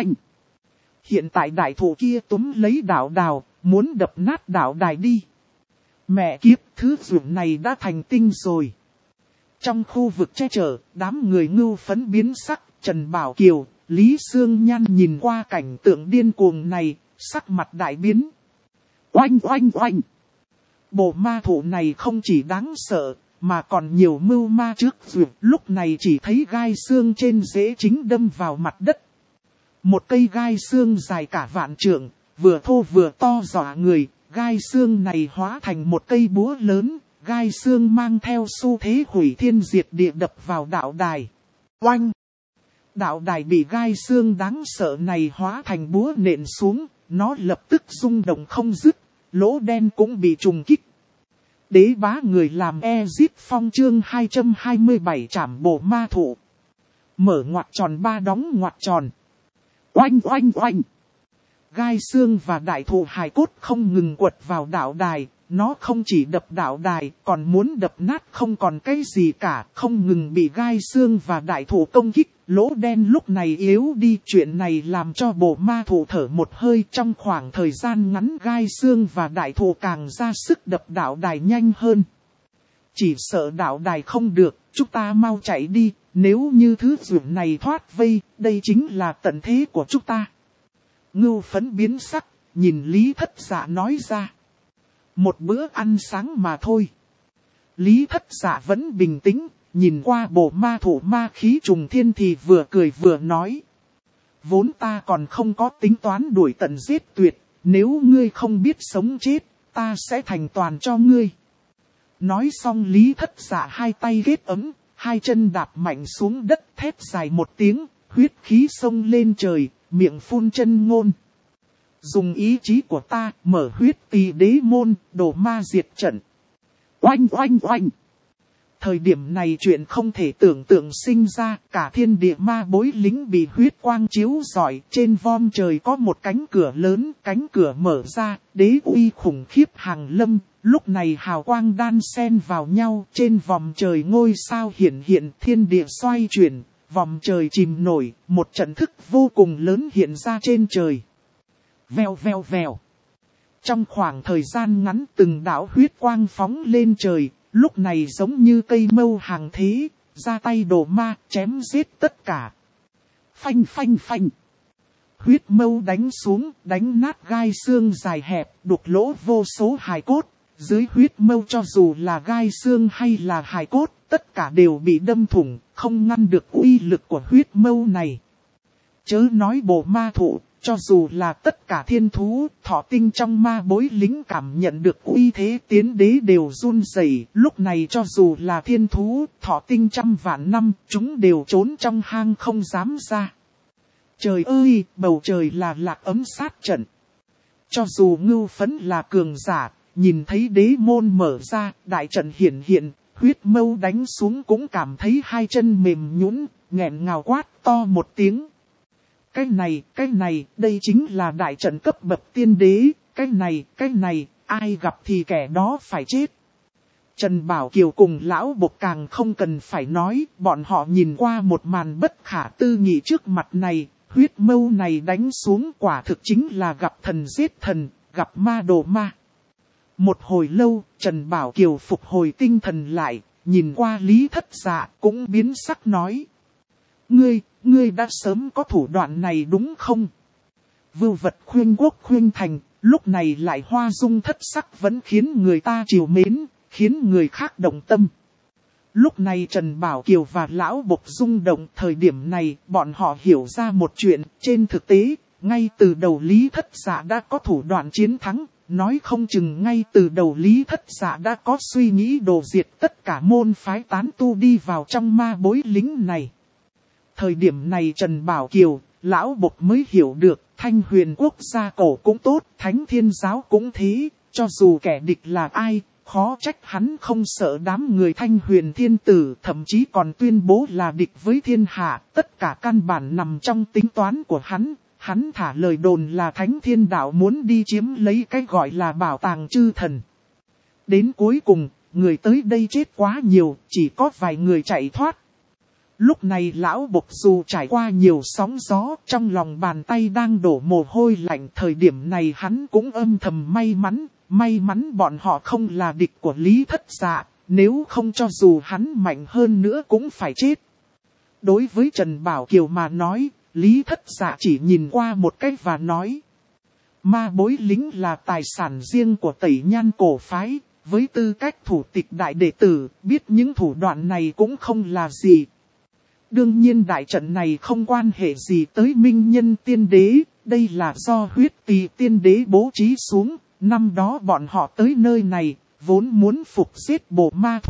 Hiện tại đại thụ kia túm lấy đạo đào, muốn đập nát đạo đài đi. Mẹ kiếp, thứ dụng này đã thành tinh rồi. Trong khu vực che chở, đám người ngưu phấn biến sắc, Trần Bảo Kiều, Lý Sương Nhan nhìn qua cảnh tượng điên cuồng này, sắc mặt đại biến. Oanh! Bồ ma thụ này không chỉ đáng sợ, mà còn nhiều mưu ma trước dụng. Lúc này chỉ thấy gai xương trên rễ chính đâm vào mặt đất. Một cây gai xương dài cả vạn trượng, vừa thô vừa to dọa người. Gai xương này hóa thành một cây búa lớn, gai xương mang theo xu thế hủy thiên diệt địa đập vào đạo đài. Oanh! đạo đài bị gai xương đáng sợ này hóa thành búa nện xuống, nó lập tức rung động không dứt, lỗ đen cũng bị trùng kích. Đế bá người làm Ezic Phong chương 227 trảm bộ ma thụ. Mở ngoặc tròn 3 đóng ngoặc tròn. Oanh oanh oanh. Gai xương và đại thụ hài cốt không ngừng quật vào đạo đài. Nó không chỉ đập đạo đài, còn muốn đập nát không còn cái gì cả, không ngừng bị gai xương và đại thụ công kích. Lỗ đen lúc này yếu đi, chuyện này làm cho bộ ma thụ thở một hơi. Trong khoảng thời gian ngắn, gai xương và đại thụ càng ra sức đập đạo đài nhanh hơn. Chỉ sợ đạo đài không được, chúng ta mau chạy đi, nếu như thứ dường này thoát vây, đây chính là tận thế của chúng ta. Ngưu Phấn biến sắc, nhìn Lý Thất Dạ nói ra. Một bữa ăn sáng mà thôi. Lý Thất Dạ vẫn bình tĩnh, nhìn qua bộ ma thụ ma khí trùng thiên thì vừa cười vừa nói. Vốn ta còn không có tính toán đuổi tận giết tuyệt, nếu ngươi không biết sống chết, ta sẽ thành toàn cho ngươi. Nói xong Lý Thất Dạ hai tay ghét ấm, hai chân đạp mạnh xuống đất, thét dài một tiếng, huyết khí xông lên trời, miệng phun chân ngôn. Dùng ý chí của ta, mở huyết tỳ đế môn, đổ ma diệt trận. Oanh oanh oanh. Thời điểm này chuyện không thể tưởng tượng sinh ra, cả thiên địa ma bối lính bị huyết quang chiếu rọi, trên vom trời có một cánh cửa lớn, cánh cửa mở ra, đế uy khủng khiếp hàng lâm, lúc này hào quang đan xen vào nhau, trên vòm trời ngôi sao hiển hiện, thiên địa xoay chuyển, vòm trời chìm nổi, một trận thức vô cùng lớn hiện ra trên trời. Vèo vèo vèo. Trong khoảng thời gian ngắn từng đạo huyết quang phóng lên trời, lúc này giống như cây mâu hàng thế, ra tay đổ ma, chém giết tất cả. Phanh phanh phanh. Huyết mâu đánh xuống, đánh nát gai xương dài hẹp, đục lỗ vô số hài cốt. Dưới huyết mâu cho dù là gai xương hay là hài cốt, tất cả đều bị đâm thủng, không ngăn được uy lực của huyết mâu này. Chớ nói bộ ma thụ. Cho dù là tất cả thiên thú, thọ tinh trong ma bối lính cảm nhận được uy thế tiến đế đều run rẩy. Lúc này cho dù là thiên thú, thọ tinh trăm vạn năm, chúng đều trốn trong hang không dám ra. Trời ơi, bầu trời là lạc ấm sát trận. Cho dù Ngưu Phấn là cường giả, nhìn thấy đế môn mở ra, đại trận hiển hiện, huyết mâu đánh xuống cũng cảm thấy hai chân mềm nhũn, nghẹn ngào quát to một tiếng. Cái này, đây chính là đại trận cấp bậc tiên đế, cái này, ai gặp thì kẻ đó phải chết. Trần Bảo Kiều cùng lão bộc càng không cần phải nói, bọn họ nhìn qua một màn bất khả tư nghị trước mặt này, huyết mâu này đánh xuống quả thực chính là gặp thần giết thần, gặp ma đổ ma. Một hồi lâu, Trần Bảo Kiều phục hồi tinh thần lại, nhìn qua Lý Thất Dạ cũng biến sắc nói. Ngươi đã sớm có thủ đoạn này đúng không? Vưu vật khuyên quốc khuyên thành, lúc này lại hoa dung thất sắc vẫn khiến người ta trìu mến, khiến người khác động tâm. Lúc này Trần Bảo Kiều và Lão Bộc rung động, thời điểm này bọn họ hiểu ra một chuyện, trên thực tế, ngay từ đầu Lý Thất Dạ đã có thủ đoạn chiến thắng, nói không chừng ngay từ đầu Lý Thất Dạ đã có suy nghĩ đồ diệt tất cả môn phái tán tu đi vào trong ma bối lính này. Thời điểm này Trần Bảo Kiều, Lão Bộc mới hiểu được, Thanh Huyền quốc gia cổ cũng tốt, Thánh Thiên giáo cũng thế, cho dù kẻ địch là ai, khó trách hắn không sợ đám người Thanh Huyền thiên tử, thậm chí còn tuyên bố là địch với thiên hạ, tất cả căn bản nằm trong tính toán của hắn thả lời đồn là Thánh Thiên đạo muốn đi chiếm lấy cái gọi là bảo tàng chư thần. Đến cuối cùng, người tới đây chết quá nhiều, chỉ có vài người chạy thoát. Lúc này Lão Bộc dù trải qua nhiều sóng gió, trong lòng bàn tay đang đổ mồ hôi lạnh, thời điểm này hắn cũng âm thầm may mắn bọn họ không là địch của Lý Thất Dạ, nếu không cho dù hắn mạnh hơn nữa cũng phải chết. Đối với Trần Bảo Kiều mà nói, Lý Thất Dạ chỉ nhìn qua một cách và nói. Ma bối lính là tài sản riêng của Tẩy Nhan cổ phái, với tư cách thủ tịch đại đệ tử, biết những thủ đoạn này cũng không là gì. Đương nhiên đại trận này không quan hệ gì tới Minh Nhân Tiên Đế, đây là do huyết tỳ Tiên Đế bố trí xuống. Năm đó bọn họ tới nơi này, vốn muốn phục giết bộ ma thụ,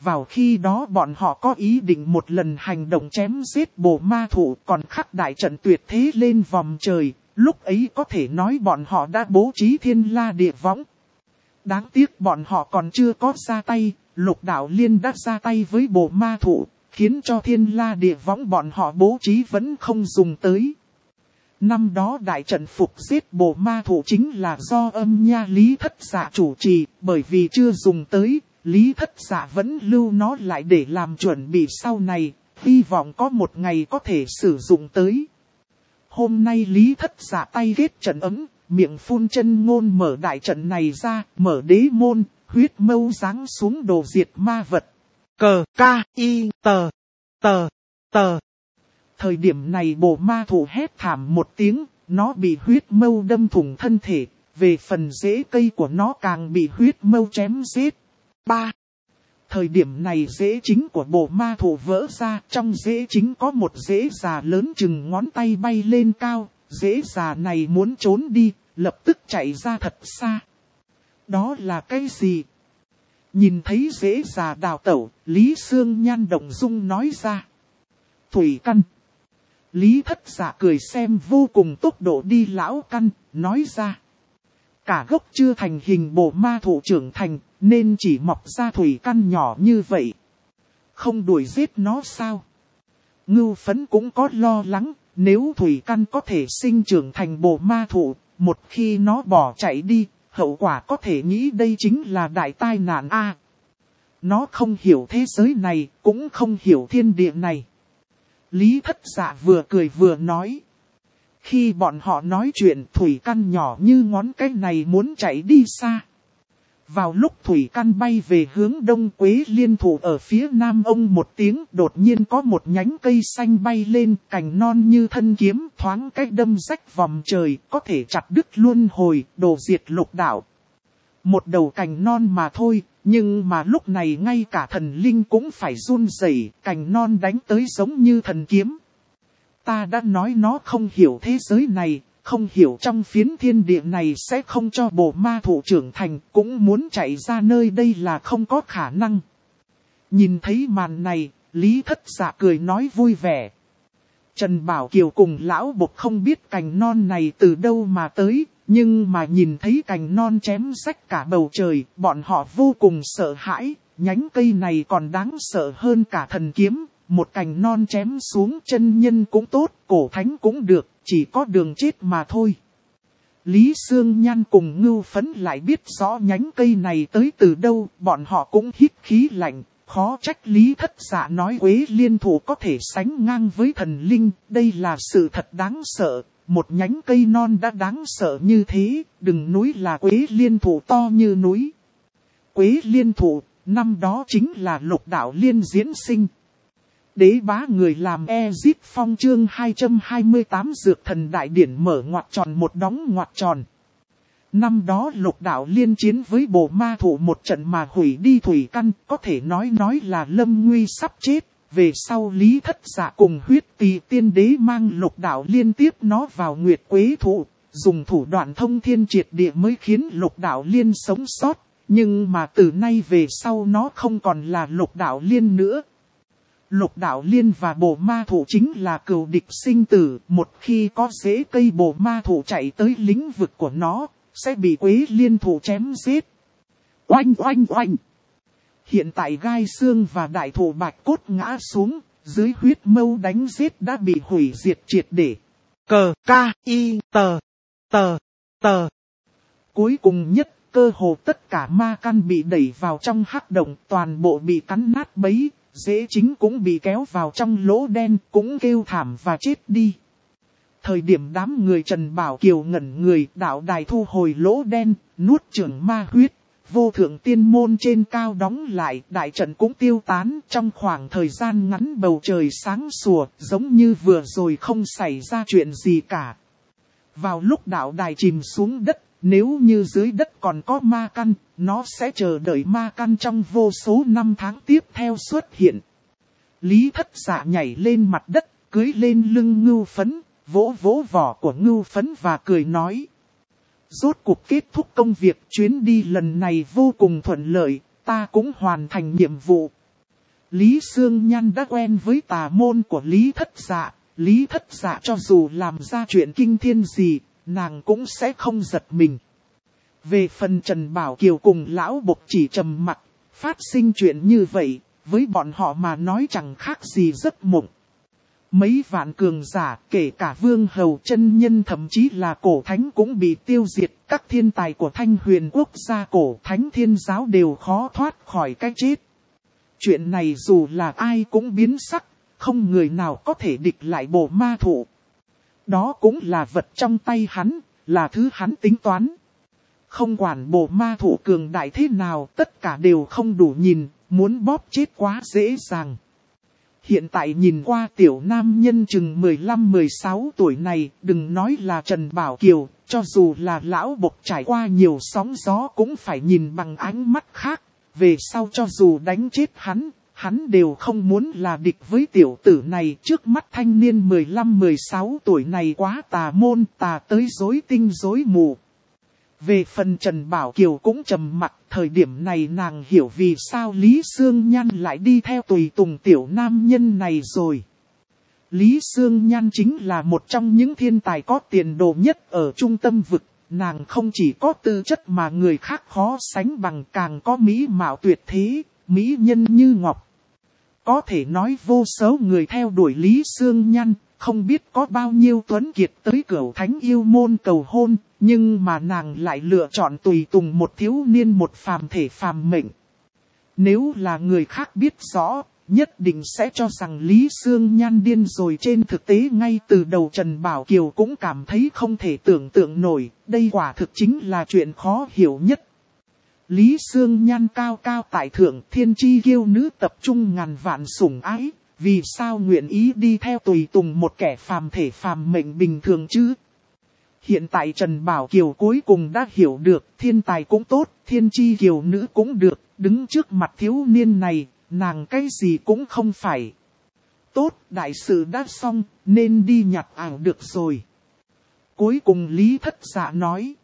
Vào khi đó bọn họ có ý định một lần hành động chém giết bồ ma thụ, còn khắc đại trận tuyệt thế lên vòm trời, lúc ấy có thể nói bọn họ đã bố trí thiên la địa võng. Đáng tiếc bọn họ còn chưa có ra tay, Lục Đạo Liên đã ra tay với bồ ma thụ, khiến cho thiên la địa võng bọn họ bố trí vẫn không dùng tới. Năm đó đại trận phục giết bồ ma thụ chính là do Âm Nha Lý Thất Dạ chủ trì, bởi vì chưa dùng tới, Lý Thất Dạ vẫn lưu nó lại để làm chuẩn bị sau này, hy vọng có một ngày có thể sử dụng tới. Hôm nay Lý Thất Dạ tay ghét trận ấm, miệng phun chân ngôn mở đại trận này ra, mở đế môn, huyết mâu giáng xuống đồ diệt ma vật. Cờ ca y tờ tờ tờ. Thời điểm này bồ ma thụ hét thảm một tiếng, nó bị huyết mâu đâm thủng thân thể, về phần rễ cây của nó càng bị huyết mâu chém giết. 3. Thời điểm này rễ chính của bồ ma thụ vỡ ra, trong rễ chính có một rễ già lớn chừng ngón tay bay lên cao, rễ già này muốn trốn đi, lập tức chạy ra thật xa. Đó là cái gì? Nhìn thấy rễ già đào tẩu, Lý Sương Nhan động dung nói ra. Thủy căn. Lý Thất Dạ cười xem vô cùng tốc độ đi lão căn, nói ra. Cả gốc chưa thành hình bồ ma thụ trưởng thành, nên chỉ mọc ra thủy căn nhỏ như vậy. Không đuổi giết nó sao? Ngưu Phấn cũng có lo lắng, nếu thủy căn có thể sinh trưởng thành bồ ma thụ, một khi nó bỏ chạy đi, hậu quả có thể nghĩ đây chính là đại tai nạn a. Nó không hiểu thế giới này, cũng không hiểu thiên địa này. Lý Thất Dạ vừa cười vừa nói. Khi bọn họ nói chuyện, thủy căn nhỏ như ngón cái này muốn chạy đi xa. Vào lúc thủy căn bay về hướng đông, Quế Liên thụ ở phía nam ông một tiếng, đột nhiên có một nhánh cây xanh bay lên, cành non như thân kiếm, thoáng cách đâm rách vòng trời, có thể chặt đứt luân hồi, đồ diệt lục đạo. Một đầu cành non mà thôi, nhưng mà lúc này ngay cả thần linh cũng phải run rẩy, cành non đánh tới giống như thần kiếm. Ta đã nói nó không hiểu thế giới này, không hiểu trong phiến thiên địa này sẽ không cho bồ ma thụ trưởng thành, cũng muốn chạy ra nơi đây là không có khả năng. Nhìn thấy màn này, Lý Thất Dạ cười nói vui vẻ. Trần Bảo Kiều cùng lão bộc không biết cành non này từ đâu mà tới, nhưng mà nhìn thấy cành non chém rách cả bầu trời, bọn họ vô cùng sợ hãi, nhánh cây này còn đáng sợ hơn cả thần kiếm. Một cành non chém xuống, chân nhân cũng tốt, cổ thánh cũng được, chỉ có đường chết mà thôi. Lý Sương Nhan cùng Ngưu Phấn lại biết rõ nhánh cây này tới từ đâu, bọn họ cũng hít khí lạnh, khó trách Lý Thất Dạ nói Quế Liên thụ có thể sánh ngang với thần linh, đây là sự thật đáng sợ, một nhánh cây non đã đáng sợ như thế, đừng núi là Quế Liên thụ to như núi. Quế Liên thụ, năm đó chính là Lục Đạo Liên diễn sinh. Đế bá người làm Ezip Phong chương 228 Dược Thần Đại Điển mở ngoặc tròn một đóng ngoặc tròn. Năm đó Lục Đạo Liên chiến với bồ ma thụ một trận mà hủy đi thủy căn, có thể nói là lâm nguy sắp chết. Về sau Lý Thất Dạ cùng Huyết Tỳ Tiên Đế mang Lục Đạo Liên tiếp nó vào Nguyệt Quế thụ, dùng thủ đoạn thông thiên triệt địa mới khiến Lục Đạo Liên sống sót. Nhưng mà từ nay về sau nó không còn là Lục Đạo Liên nữa. Lục Đạo Liên và bồ ma thụ chính là cừu địch sinh tử, một khi có rễ cây bồ ma thụ chạy tới lĩnh vực của nó, sẽ bị Quế Liên thụ chém giết. Oanh oanh oanh! Hiện tại gai xương và đại thụ bạch cốt ngã xuống, dưới huyết mâu đánh giết đã bị hủy diệt triệt để. Cờ ca y tờ tờ tờ. Cuối cùng nhất, cơ hồ tất cả ma căn bị đẩy vào trong hắc động, toàn bộ bị cắn nát bấy. Rễ chính cũng bị kéo vào trong lỗ đen, cũng kêu thảm và chết đi. Thời điểm đám người Trần Bảo Kiều ngẩn người, đạo đài thu hồi lỗ đen, nuốt chửng ma huyết, vô thượng tiên môn trên cao đóng lại, đại trận cũng tiêu tán. Trong khoảng thời gian ngắn bầu trời sáng sủa, giống như vừa rồi không xảy ra chuyện gì cả. Vào lúc đạo đài chìm xuống đất, nếu như dưới đất còn có ma căn, nó sẽ chờ đợi ma căn trong vô số năm tháng tiếp theo xuất hiện. Lý Thất Dạ nhảy lên mặt đất, cưỡi lên lưng Ngưu Phấn, vỗ vỗ vỏ của Ngưu Phấn và cười nói. Rốt cuộc kết thúc công việc, chuyến đi lần này vô cùng thuận lợi, ta cũng hoàn thành nhiệm vụ. Lý Sương Nhan đã quen với tà môn của Lý Thất Dạ. Lý Thất Dạ cho dù làm ra chuyện kinh thiên gì, nàng cũng sẽ không giật mình. Về phần Trần Bảo Kiều cùng lão bộc chỉ trầm mặc, phát sinh chuyện như vậy, với bọn họ mà nói chẳng khác gì giấc mộng. Mấy vạn cường giả, kể cả Vương Hầu chân nhân thậm chí là cổ thánh cũng bị tiêu diệt. Các thiên tài của Thanh Huyền quốc gia cổ thánh thiên giáo đều khó thoát khỏi cái chết. Chuyện này dù là ai cũng biến sắc, không người nào có thể địch lại bộ ma thụ. Đó cũng là vật trong tay hắn, là thứ hắn tính toán. Không quản bộ ma thụ cường đại thế nào, tất cả đều không đủ nhìn, muốn bóp chết quá dễ dàng. Hiện tại nhìn qua tiểu nam nhân chừng 15-16 tuổi này, đừng nói là Trần Bảo Kiều, cho dù là lão bộc trải qua nhiều sóng gió cũng phải nhìn bằng ánh mắt khác. Về sau cho dù đánh chết hắn đều không muốn là địch với tiểu tử này. Trước mắt thanh niên 15-16 tuổi này quá tà môn, tà tới rối tinh rối mù. Về phần Trần Bảo Kiều cũng trầm mặc, thời điểm này nàng hiểu vì sao Lý Sương Nhan lại đi theo tùy tùng tiểu nam nhân này rồi. Lý Sương Nhan chính là một trong những thiên tài có tiền đồ nhất ở trung tâm vực. Nàng không chỉ có tư chất mà người khác khó sánh bằng, càng có mỹ mạo tuyệt thế, mỹ nhân như ngọc. Có thể nói vô số người theo đuổi Lý Sương Nhan, không biết có bao nhiêu tuấn kiệt tới Cửu Thánh yêu môn cầu hôn, nhưng mà nàng lại lựa chọn tùy tùng một thiếu niên một phàm thể phàm mệnh. Nếu là người khác biết rõ, nhất định sẽ cho rằng Lý Sương Nhan điên rồi. Trên thực tế ngay từ đầu Trần Bảo Kiều cũng cảm thấy không thể tưởng tượng nổi, đây quả thực chính là chuyện khó hiểu nhất. Lý Sương Nhan cao cao tại thượng, thiên chi kiêu nữ tập trung ngàn vạn sủng ái, vì sao nguyện ý đi theo tùy tùng một kẻ phàm thể phàm mệnh bình thường chứ? Hiện tại Trần Bảo Kiều cuối cùng đã hiểu được, thiên tài cũng tốt, thiên chi kiều nữ cũng được, đứng trước mặt thiếu niên này, nàng cái gì cũng không phải. Tốt, đại sự đã xong, nên đi nhặt ảo được rồi. Cuối cùng Lý Thất Dạ nói.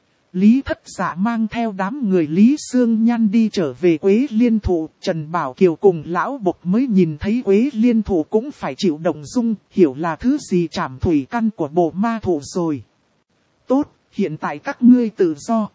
Lý Thất Dạ mang theo đám người Lý Sương Nhan đi trở về Quế Liên Thụ. Trần Bảo Kiều cùng lão bộc mới nhìn thấy Quế Liên Thụ cũng phải chịu động dung, hiểu là thứ gì trảm thủy căn của bộ ma thụ rồi. Tốt, hiện tại các ngươi tự do.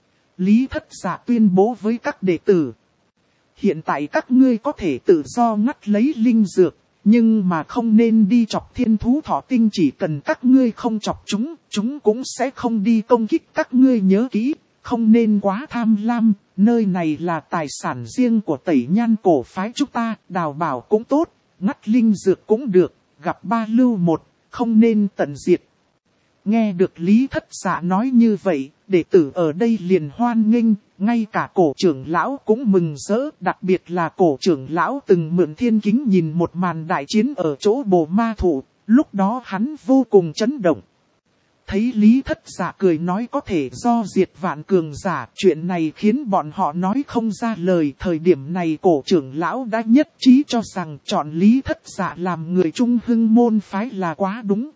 Lý Thất Dạ tuyên bố với các đệ tử. Hiện tại các ngươi có thể tự do ngắt lấy linh dược, nhưng mà không nên đi chọc thiên thú thỏ tinh. Chỉ cần các ngươi không chọc chúng, chúng cũng sẽ không đi công kích các ngươi. Nhớ kỹ, không nên quá tham lam, nơi này là tài sản riêng của Tẩy Nhan cổ phái chúng ta, đào bảo cũng tốt, ngắt linh dược cũng được, gặp ba lưu một, không nên tận diệt. Nghe được Lý Thất Dạ nói như vậy, đệ tử ở đây liền hoan nghênh, ngay cả cổ trưởng lão cũng mừng rỡ, đặc biệt là cổ trưởng lão từng mượn thiên kính nhìn một màn đại chiến ở chỗ bồ ma thụ, lúc đó hắn vô cùng chấn động. Thấy Lý Thất Dạ cười nói có thể do diệt vạn cường giả, chuyện này khiến bọn họ nói không ra lời. Thời điểm này cổ trưởng lão đã nhất trí cho rằng chọn Lý Thất Dạ làm người Trung Hưng môn phái là quá đúng.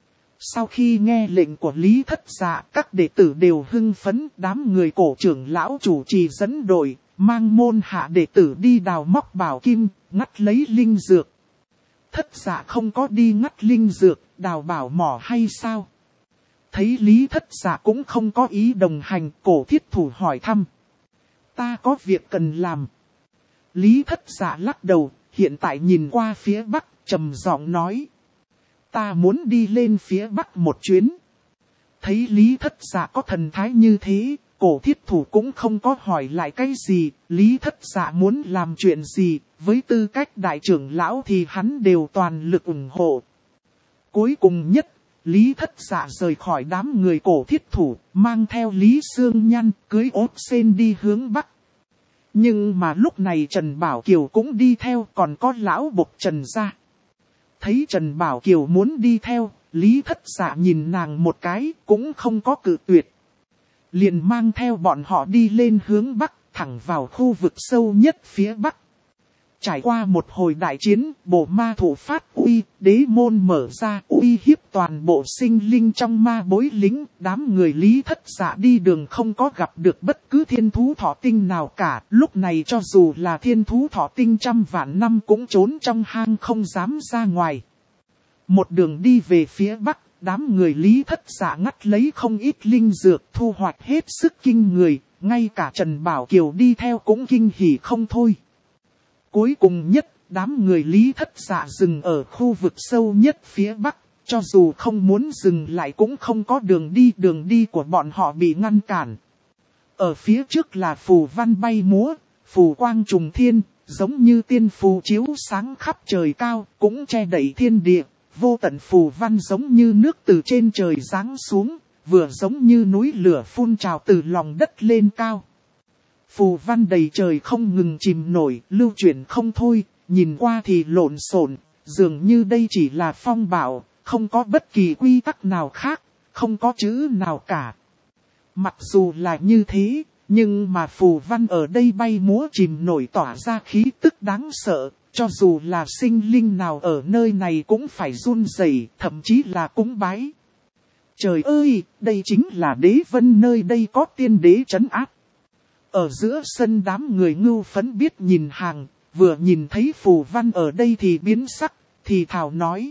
Sau khi nghe lệnh của Lý Thất Dạ, các đệ tử đều hưng phấn, đám người cổ trưởng lão chủ trì dẫn đội, mang môn hạ đệ tử đi đào móc bảo kim, ngắt lấy linh dược. Thất Dạ không có đi ngắt linh dược, đào bảo mỏ hay sao? Thấy Lý Thất Dạ cũng không có ý đồng hành, cổ thiết thủ hỏi thăm. Ta có việc cần làm. Lý Thất Dạ lắc đầu, hiện tại nhìn qua phía bắc, trầm giọng nói. Ta muốn đi lên phía bắc một chuyến. Thấy Lý Thất Dạ có thần thái như thế, cổ thiết thủ cũng không có hỏi lại cái gì. Lý Thất Dạ muốn làm chuyện gì, với tư cách đại trưởng lão thì hắn đều toàn lực ủng hộ. Cuối cùng nhất, Lý Thất Dạ rời khỏi đám người cổ thiết thủ, mang theo Lý Sương Nhan, cưới ốt sen đi hướng bắc. Nhưng mà lúc này Trần Bảo Kiều cũng đi theo, còn có lão bộc Trần gia. Thấy Trần Bảo Kiều muốn đi theo, Lý Thất Dạ nhìn nàng một cái, cũng không có cự tuyệt. Liền mang theo bọn họ đi lên hướng bắc, thẳng vào khu vực sâu nhất phía bắc. Trải qua một hồi đại chiến, bộ ma thủ phát uy, đế môn mở ra uy hiếp toàn bộ sinh linh trong ma bối lính, đám người Lý Thất Dạ đi đường không có gặp được bất cứ thiên thú thọ tinh nào cả, lúc này cho dù là thiên thú thọ tinh trăm vạn năm cũng trốn trong hang không dám ra ngoài. Một đường đi về phía bắc, đám người Lý Thất Dạ ngắt lấy không ít linh dược, thu hoạch hết sức kinh người, ngay cả Trần Bảo Kiều đi theo cũng kinh hỉ không thôi. Cuối cùng nhất, đám người Lý Thất Dạ dừng ở khu vực sâu nhất phía bắc, cho dù không muốn dừng lại cũng không có đường đi của bọn họ bị ngăn cản. Ở phía trước là phù văn bay múa, phù quang trùng thiên, giống như tiên phù chiếu sáng khắp trời cao, cũng che đậy thiên địa, vô tận phù văn giống như nước từ trên trời giáng xuống, vừa giống như núi lửa phun trào từ lòng đất lên cao. Phù văn đầy trời không ngừng chìm nổi, lưu chuyển không thôi, nhìn qua thì lộn xộn, dường như đây chỉ là phong bạo, không có bất kỳ quy tắc nào khác, không có chữ nào cả. Mặc dù là như thế, nhưng mà phù văn ở đây bay múa chìm nổi tỏa ra khí tức đáng sợ, cho dù là sinh linh nào ở nơi này cũng phải run rẩy, thậm chí là cúng bái. Trời ơi, đây chính là đế vân, nơi đây có tiên đế trấn áp. Ở giữa sân đám người ngưu phấn biết nhìn hàng, vừa nhìn thấy phù văn ở đây thì biến sắc, thì thảo nói.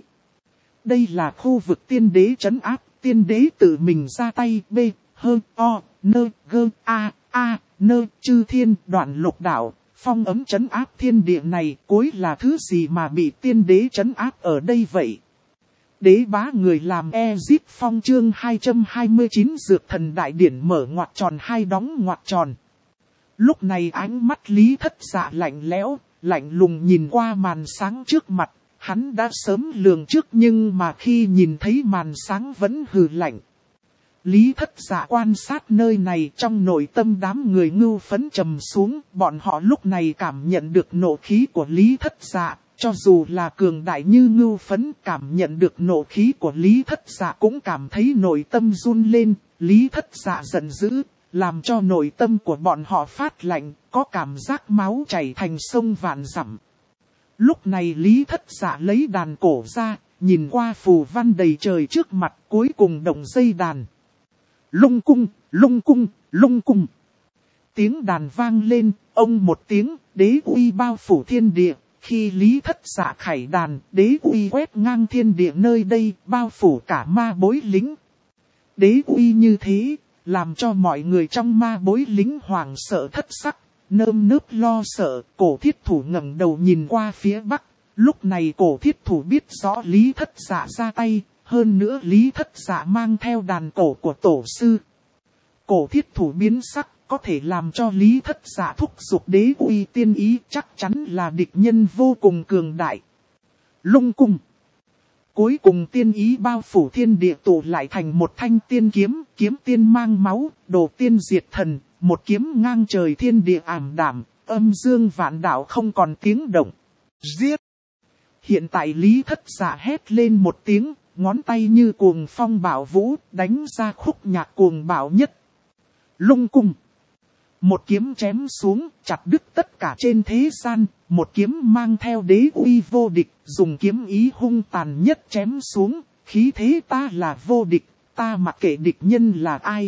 Đây là khu vực tiên đế trấn áp, tiên đế tự mình ra tay, b, hơ, o, nơ, gơ, a, nơ, chư thiên, đoạn lục đạo, phong ấm trấn áp thiên địa này, cuối là thứ gì mà bị tiên đế trấn áp ở đây vậy? Đế bá người làm Ezip Phong chương 229 dược thần đại điển mở ngoặc tròn hai đóng ngoặc tròn. Lúc này ánh mắt Lý Thất Dạ lạnh lẽo, lạnh lùng nhìn qua màn sáng trước mặt, hắn đã sớm lường trước nhưng mà khi nhìn thấy màn sáng vẫn hừ lạnh. Lý Thất Dạ quan sát nơi này, trong nội tâm đám người ngưu phấn trầm xuống, bọn họ lúc này cảm nhận được nộ khí của Lý Thất Dạ, cho dù là cường đại như ngưu phấn cảm nhận được nộ khí của Lý Thất Dạ cũng cảm thấy nội tâm run lên. Lý Thất Dạ giận dữ, làm cho nội tâm của bọn họ phát lạnh, có cảm giác máu chảy thành sông vạn dặm. Lúc này Lý Thất Dạ lấy đàn cổ ra, nhìn qua phù văn đầy trời trước mặt, cuối cùng động dây đàn. Lung cung, lung cung, lung cung. Tiếng đàn vang lên, ông một tiếng, đế uy bao phủ thiên địa. Khi Lý Thất Dạ khải đàn, đế uy quét ngang thiên địa nơi đây, bao phủ cả ma bối lính. Đế uy như thế, làm cho mọi người trong ma bối lính hoảng sợ thất sắc, nơm nớp lo sợ. Cổ thiết thủ ngẩng đầu nhìn qua phía bắc. Lúc này cổ thiết thủ biết rõ Lý Thất Dạ ra tay, hơn nữa Lý Thất Dạ mang theo đàn cổ của tổ sư. Cổ thiết thủ biến sắc, có thể làm cho Lý Thất Dạ thúc giục đế uy tiên ý, chắc chắn là địch nhân vô cùng cường đại. Lung cung. Cuối cùng tiên ý bao phủ thiên địa tụ lại thành một thanh tiên kiếm, kiếm tiên mang máu, đồ tiên diệt thần, một kiếm ngang trời thiên địa ảm đạm, âm dương vạn đạo không còn tiếng động. Giết! Hiện tại Lý Thất Dạ hét lên một tiếng, ngón tay như cuồng phong bạo vũ, đánh ra khúc nhạc cuồng bạo nhất. Lung cung. Một kiếm chém xuống, chặt đứt tất cả trên thế gian, một kiếm mang theo đế uy vô địch, dùng kiếm ý hung tàn nhất chém xuống, khí thế ta là vô địch, ta mặc kệ địch nhân là ai.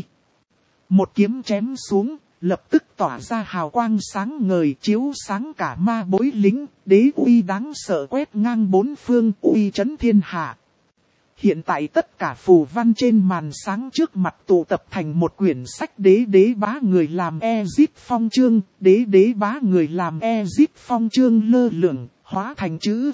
Một kiếm chém xuống, lập tức tỏa ra hào quang sáng ngời chiếu sáng cả ma bối lính, đế uy đáng sợ quét ngang bốn phương, uy chấn thiên hạ. Hiện tại tất cả phù văn trên màn sáng trước mặt tụ tập thành một quyển sách đế bá người làm Ezip Phong chương, đế bá người làm Ezip Phong chương lơ lửng, hóa thành chữ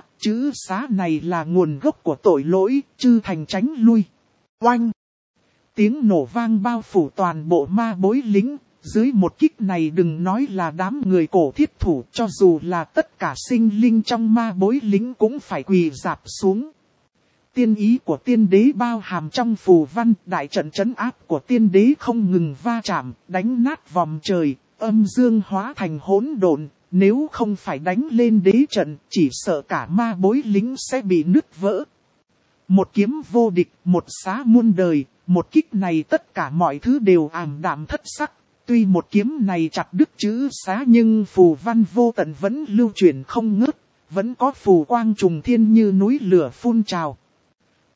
xá này là nguồn gốc của tội lỗi, chư thành tránh lui. Oanh! Tiếng nổ vang bao phủ toàn bộ ma bối lính, dưới một kích này đừng nói là đám người cổ thiết thủ, cho dù là tất cả sinh linh trong ma bối lính cũng phải quỳ rạp xuống. Tiên ý của tiên đế bao hàm trong phù văn, đại trận trấn áp của tiên đế không ngừng va chạm, đánh nát vòm trời, âm dương hóa thành hỗn độn, nếu không phải đánh lên đế trận, chỉ sợ cả ma bối lính sẽ bị nứt vỡ. Một kiếm vô địch, một xá muôn đời, một kích này tất cả mọi thứ đều ảm đạm thất sắc. Tuy một kiếm này chặt đứt chữ xá nhưng phù văn vô tận vẫn lưu chuyển không ngớt, vẫn có phù quang trùng thiên như núi lửa phun trào.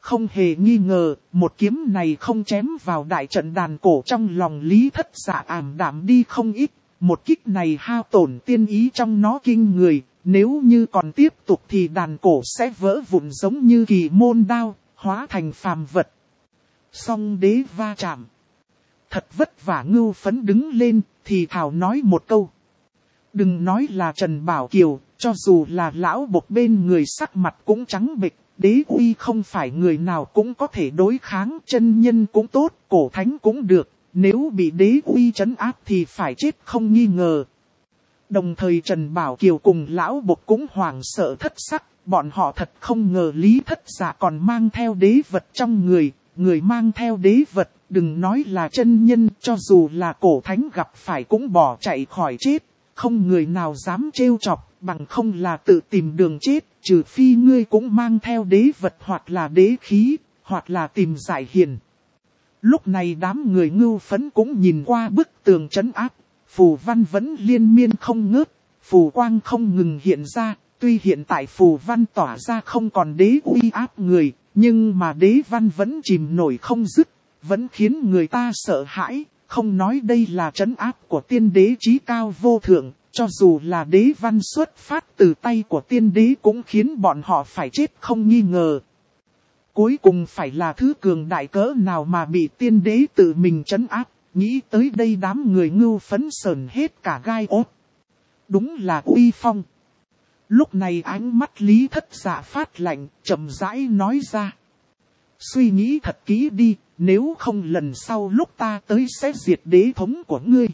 Không hề nghi ngờ, một kiếm này không chém vào đại trận đàn cổ trong lòng Lý Thất Dạ ảm đạm đi không ít. Một kích này hao tổn tiên ý trong nó kinh người, nếu như còn tiếp tục thì đàn cổ sẽ vỡ vụn giống như kỳ môn đao, hóa thành phàm vật. Song đế va chạm. Thật vất vả Ngưu Phấn đứng lên, thì thảo nói một câu. Đừng nói là Trần Bảo Kiều, cho dù là lão bộc bên người sắc mặt cũng trắng bệch. Đế uy không phải người nào cũng có thể đối kháng, chân nhân cũng tốt, cổ thánh cũng được. Nếu bị đế uy trấn áp thì phải chết không nghi ngờ. Đồng thời Trần Bảo Kiều cùng lão bộc cũng hoảng sợ thất sắc. Bọn họ thật không ngờ Lý Thất Dạ còn mang theo đế vật trong người. Người mang theo đế vật, đừng nói là chân nhân, cho dù là cổ thánh gặp phải cũng bỏ chạy khỏi chết. Không người nào dám trêu chọc, bằng không là tự tìm đường chết, trừ phi ngươi cũng mang theo đế vật hoặc là đế khí, hoặc là tìm giải hiền. Lúc này đám người Ngưu Phấn cũng nhìn qua bức tường trấn áp, phù văn vẫn liên miên không ngớt, phù quang không ngừng hiện ra, tuy hiện tại phù văn tỏa ra không còn đế uy áp người, nhưng mà đế văn vẫn chìm nổi không dứt, vẫn khiến người ta sợ hãi. Không nói đây là trấn áp của tiên đế chí cao vô thượng, cho dù là đế văn xuất phát từ tay của tiên đế cũng khiến bọn họ phải chết không nghi ngờ. Cuối cùng phải là thứ cường đại cỡ nào mà bị tiên đế tự mình trấn áp, nghĩ tới đây đám người Ngưu Phấn sờn hết cả gai ốt. Đúng là uy phong. Lúc này ánh mắt Lý Thất Dạ phát lạnh, chậm rãi nói ra. Suy nghĩ thật kỹ đi, nếu không lần sau lúc ta tới sẽ diệt đế thống của ngươi.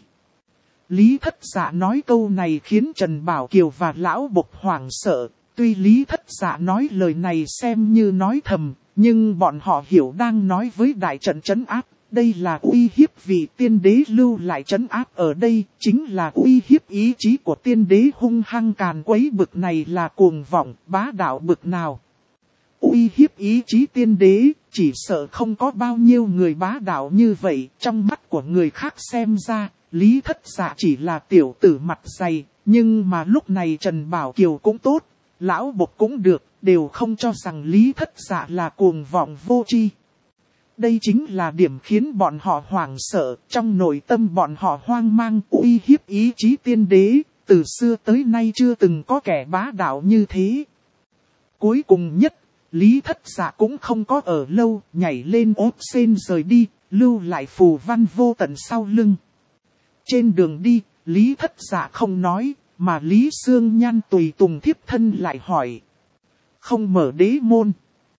Lý Thất Dạ nói câu này khiến Trần Bảo Kiều và Lão Bộc hoảng sợ. Tuy Lý Thất Dạ nói lời này xem như nói thầm, nhưng bọn họ hiểu đang nói với đại trận trấn áp. Đây là uy hiếp vì tiên đế lưu lại trấn áp ở đây, chính là uy hiếp ý chí của tiên đế hung hăng càn quấy bực này là cuồng vọng, bá đạo bực nào. Uy hiếp ý chí tiên đế, chỉ sợ không có bao nhiêu người bá đạo như vậy, trong mắt của người khác xem ra, Lý Thất Dạ chỉ là tiểu tử mặt dày, nhưng mà lúc này Trần Bảo Kiều cũng tốt, Lão Bộc cũng được, đều không cho rằng Lý Thất Dạ là cuồng vọng vô tri. Đây chính là điểm khiến bọn họ hoảng sợ, trong nội tâm bọn họ hoang mang uy hiếp ý chí tiên đế, từ xưa tới nay chưa từng có kẻ bá đạo như thế. Cuối cùng nhất, Lý Thất Dạ cũng không có ở lâu, nhảy lên ốt sen rời đi, lưu lại phù văn vô tận sau lưng. Trên đường đi, Lý Thất Dạ không nói, mà Lý Sương Nhan tùy tùng thiếp thân lại hỏi. Không mở đế môn.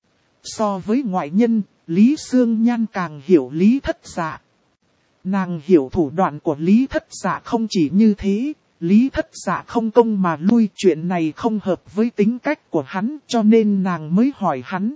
So với ngoại nhân, Lý Sương Nhan càng hiểu Lý Thất Dạ. Nàng hiểu thủ đoạn của Lý Thất Dạ không chỉ như thế, Lý Thất Dạ không công mà lui, chuyện này không hợp với tính cách của hắn cho nên nàng mới hỏi hắn.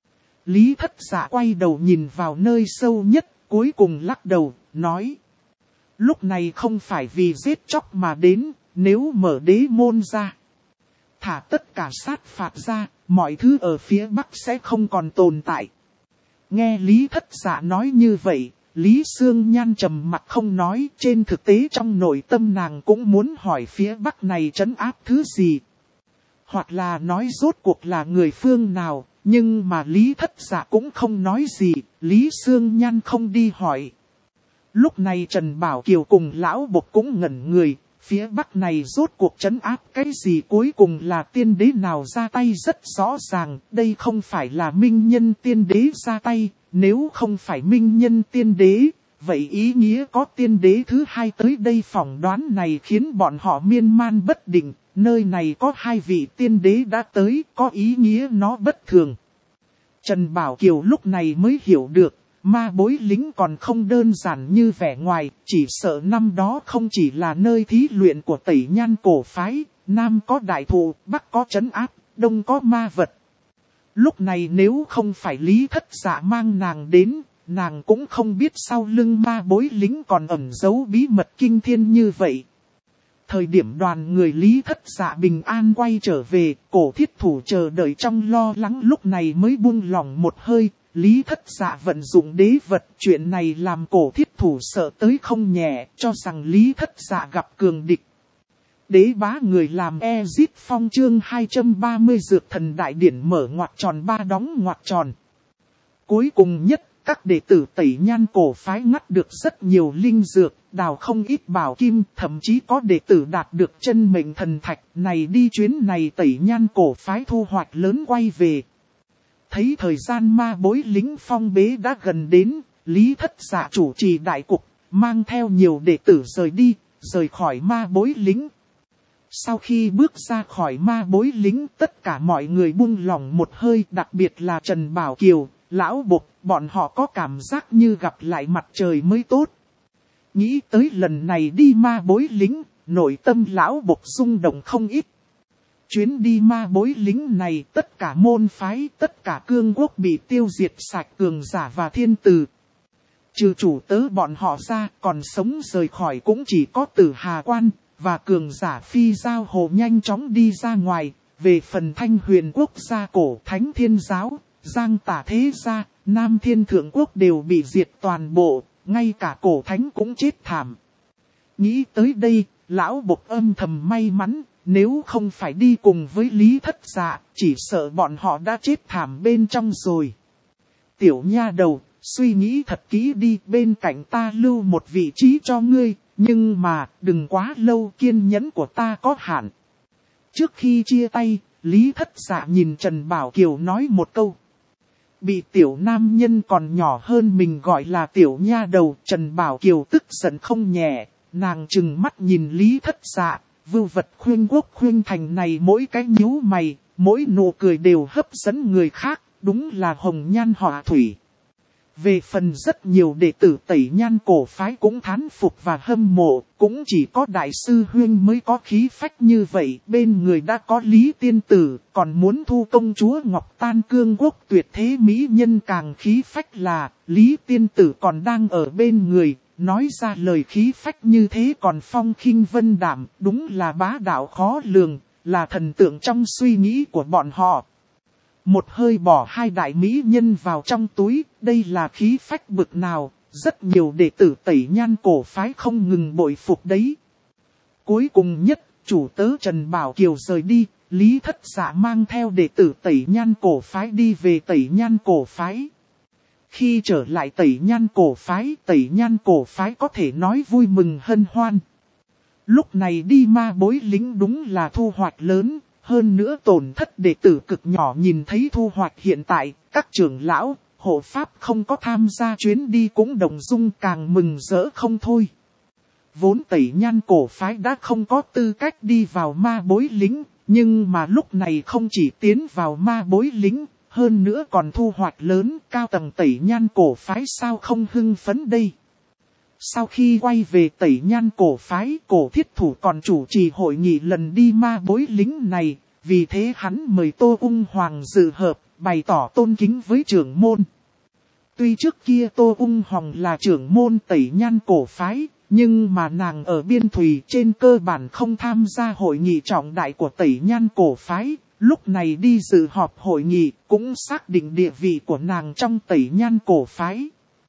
Lý Thất Dạ quay đầu nhìn vào nơi sâu nhất, cuối cùng lắc đầu, nói. Lúc này không phải vì giết chóc mà đến, nếu mở đế môn ra. Thả tất cả sát phạt ra, mọi thứ ở phía Bắc sẽ không còn tồn tại. Nghe Lý Thất Dạ nói như vậy, Lý Sương Nhan trầm mặt không nói, trên thực tế trong nội tâm nàng cũng muốn hỏi phía Bắc này trấn áp thứ gì. Hoặc là nói rốt cuộc là người phương nào, nhưng mà Lý Thất Dạ cũng không nói gì, Lý Sương Nhan không đi hỏi. Lúc này Trần Bảo Kiều cùng Lão Bộc cũng ngẩn người, phía Bắc này rốt cuộc trấn áp cái gì, cuối cùng là tiên đế nào ra tay rất rõ ràng, đây không phải là minh nhân tiên đế ra tay, nếu không phải minh nhân tiên đế, vậy ý nghĩa có tiên đế thứ hai tới đây, phỏng đoán này khiến bọn họ miên man bất định, nơi này có hai vị tiên đế đã tới, có ý nghĩa nó bất thường. Trần Bảo Kiều lúc này mới hiểu được. Ma Bối Lính còn không đơn giản như vẻ ngoài, chỉ sợ năm đó không chỉ là nơi thí luyện của Tẩy Nhan cổ phái, Nam có đại thụ, Bắc có trấn áp, Đông có ma vật. Lúc này nếu không phải Lý Thất Dạ mang nàng đến, nàng cũng không biết sau lưng Ma Bối Lính còn ẩn giấu bí mật kinh thiên như vậy. Thời điểm đoàn người Lý Thất Dạ bình an quay trở về, cổ thiết thủ chờ đợi trong lo lắng lúc này mới buông lỏng một hơi. Lý Thất Dạ vận dụng đế vật, chuyện này làm cổ thiết thủ sợ tới không nhẹ, cho rằng Lý Thất Dạ gặp cường địch. Đế bá người làm Ezit Phong chương 230 Dược Thần Đại Điển mở ngoặc tròn ba đóng ngoặc tròn. Cuối cùng nhất, các đệ tử Tẩy Nhan cổ phái ngắt được rất nhiều linh dược, đào không ít bảo kim, thậm chí có đệ tử đạt được chân mệnh thần thạch. Này đi chuyến này Tẩy Nhan cổ phái thu hoạch lớn quay về. Thấy thời gian ma bối lính phong bế đã gần đến, Lý Thất Dạ chủ trì đại cục, mang theo nhiều đệ tử rời khỏi ma bối lính. Sau khi bước ra khỏi ma bối lính, tất cả mọi người buông lỏng một hơi, đặc biệt là Trần Bảo Kiều, Lão Bộc, bọn họ có cảm giác như gặp lại mặt trời mới tốt. Nghĩ tới lần này đi ma bối lính, nội tâm Lão Bộc rung động không ít. Chuyến đi ma bối lính này, tất cả môn phái, tất cả cương quốc bị tiêu diệt sạch, cường giả và thiên tử. Trừ chủ tớ bọn họ ra, còn sống rời khỏi cũng chỉ có Tử Hà Quan, và cường giả Phi Giao Hồ nhanh chóng đi ra ngoài. Về phần Thanh Huyền Quốc gia cổ Thánh Thiên Giáo, Giang Tả Thế Gia, Nam Thiên Thượng Quốc đều bị diệt toàn bộ, ngay cả cổ Thánh cũng chết thảm. Nghĩ tới đây, Lão Bộc âm thầm may mắn, nếu không phải đi cùng với Lý Thất Dạ, chỉ sợ bọn họ đã chết thảm bên trong rồi. Tiểu nha đầu, suy nghĩ thật kỹ đi, bên cạnh ta lưu một vị trí cho ngươi, nhưng mà đừng quá lâu, kiên nhẫn của ta có hạn. Trước khi chia tay, Lý Thất Dạ nhìn Trần Bảo Kiều nói một câu. Bị tiểu nam nhân còn nhỏ hơn mình gọi là tiểu nha đầu, Trần Bảo Kiều tức giận không nhẹ, nàng trừng mắt nhìn Lý Thất Dạ, vưu vật khuyên quốc khuyên thành này mỗi cái nhíu mày, mỗi nụ cười đều hấp dẫn người khác, đúng là hồng nhan họa thủy. Về phần rất nhiều đệ tử Tẩy Nhan cổ phái cũng thán phục và hâm mộ, cũng chỉ có đại sư Huyên mới có khí phách như vậy, bên người đã có Lý Tiên Tử, còn muốn thu công chúa Ngọc Tan cương quốc tuyệt thế mỹ nhân càng khí phách là, Lý Tiên Tử còn đang ở bên người, nói ra lời khí phách như thế còn phong khinh vân đảm, đúng là bá đạo khó lường, là thần tượng trong suy nghĩ của bọn họ. Một hơi bỏ hai đại mỹ nhân vào trong túi, đây là khí phách bực nào, rất nhiều đệ tử Tẩy Nhan cổ phái không ngừng bội phục đấy. Cuối cùng nhất, chủ tớ Trần Bảo Kiều rời đi, Lý Thất Dạ mang theo đệ tử Tẩy Nhan cổ phái đi về Tẩy Nhan cổ phái. Khi trở lại Tẩy Nhan cổ phái có thể nói vui mừng hân hoan. Lúc này đi ma bối lính đúng là thu hoạch lớn. Hơn nữa tổn thất đệ tử cực nhỏ, nhìn thấy thu hoạch hiện tại, các trưởng lão, hộ pháp không có tham gia chuyến đi cũng đồng dung càng mừng rỡ không thôi. Vốn Tẩy Nhan cổ phái đã không có tư cách đi vào ma bối lính, nhưng mà lúc này không chỉ tiến vào ma bối lính, hơn nữa còn thu hoạch lớn, cao tầng Tẩy Nhan cổ phái sao không hưng phấn đây. Sau khi quay về Tẩy Nhan cổ phái, Cổ Thiết Thủ còn chủ trì hội nghị lần đi ma bối lính này, vì thế hắn mời Tô Ung Hoàng dự họp, bày tỏ tôn kính với trưởng môn. Tuy trước kia Tô Ung Hoàng là trưởng môn Tẩy Nhan cổ phái, nhưng mà nàng ở Biên Thùy trên cơ bản không tham gia hội nghị trọng đại của Tẩy Nhan cổ phái, lúc này đi dự họp hội nghị cũng xác định địa vị của nàng trong Tẩy Nhan cổ phái.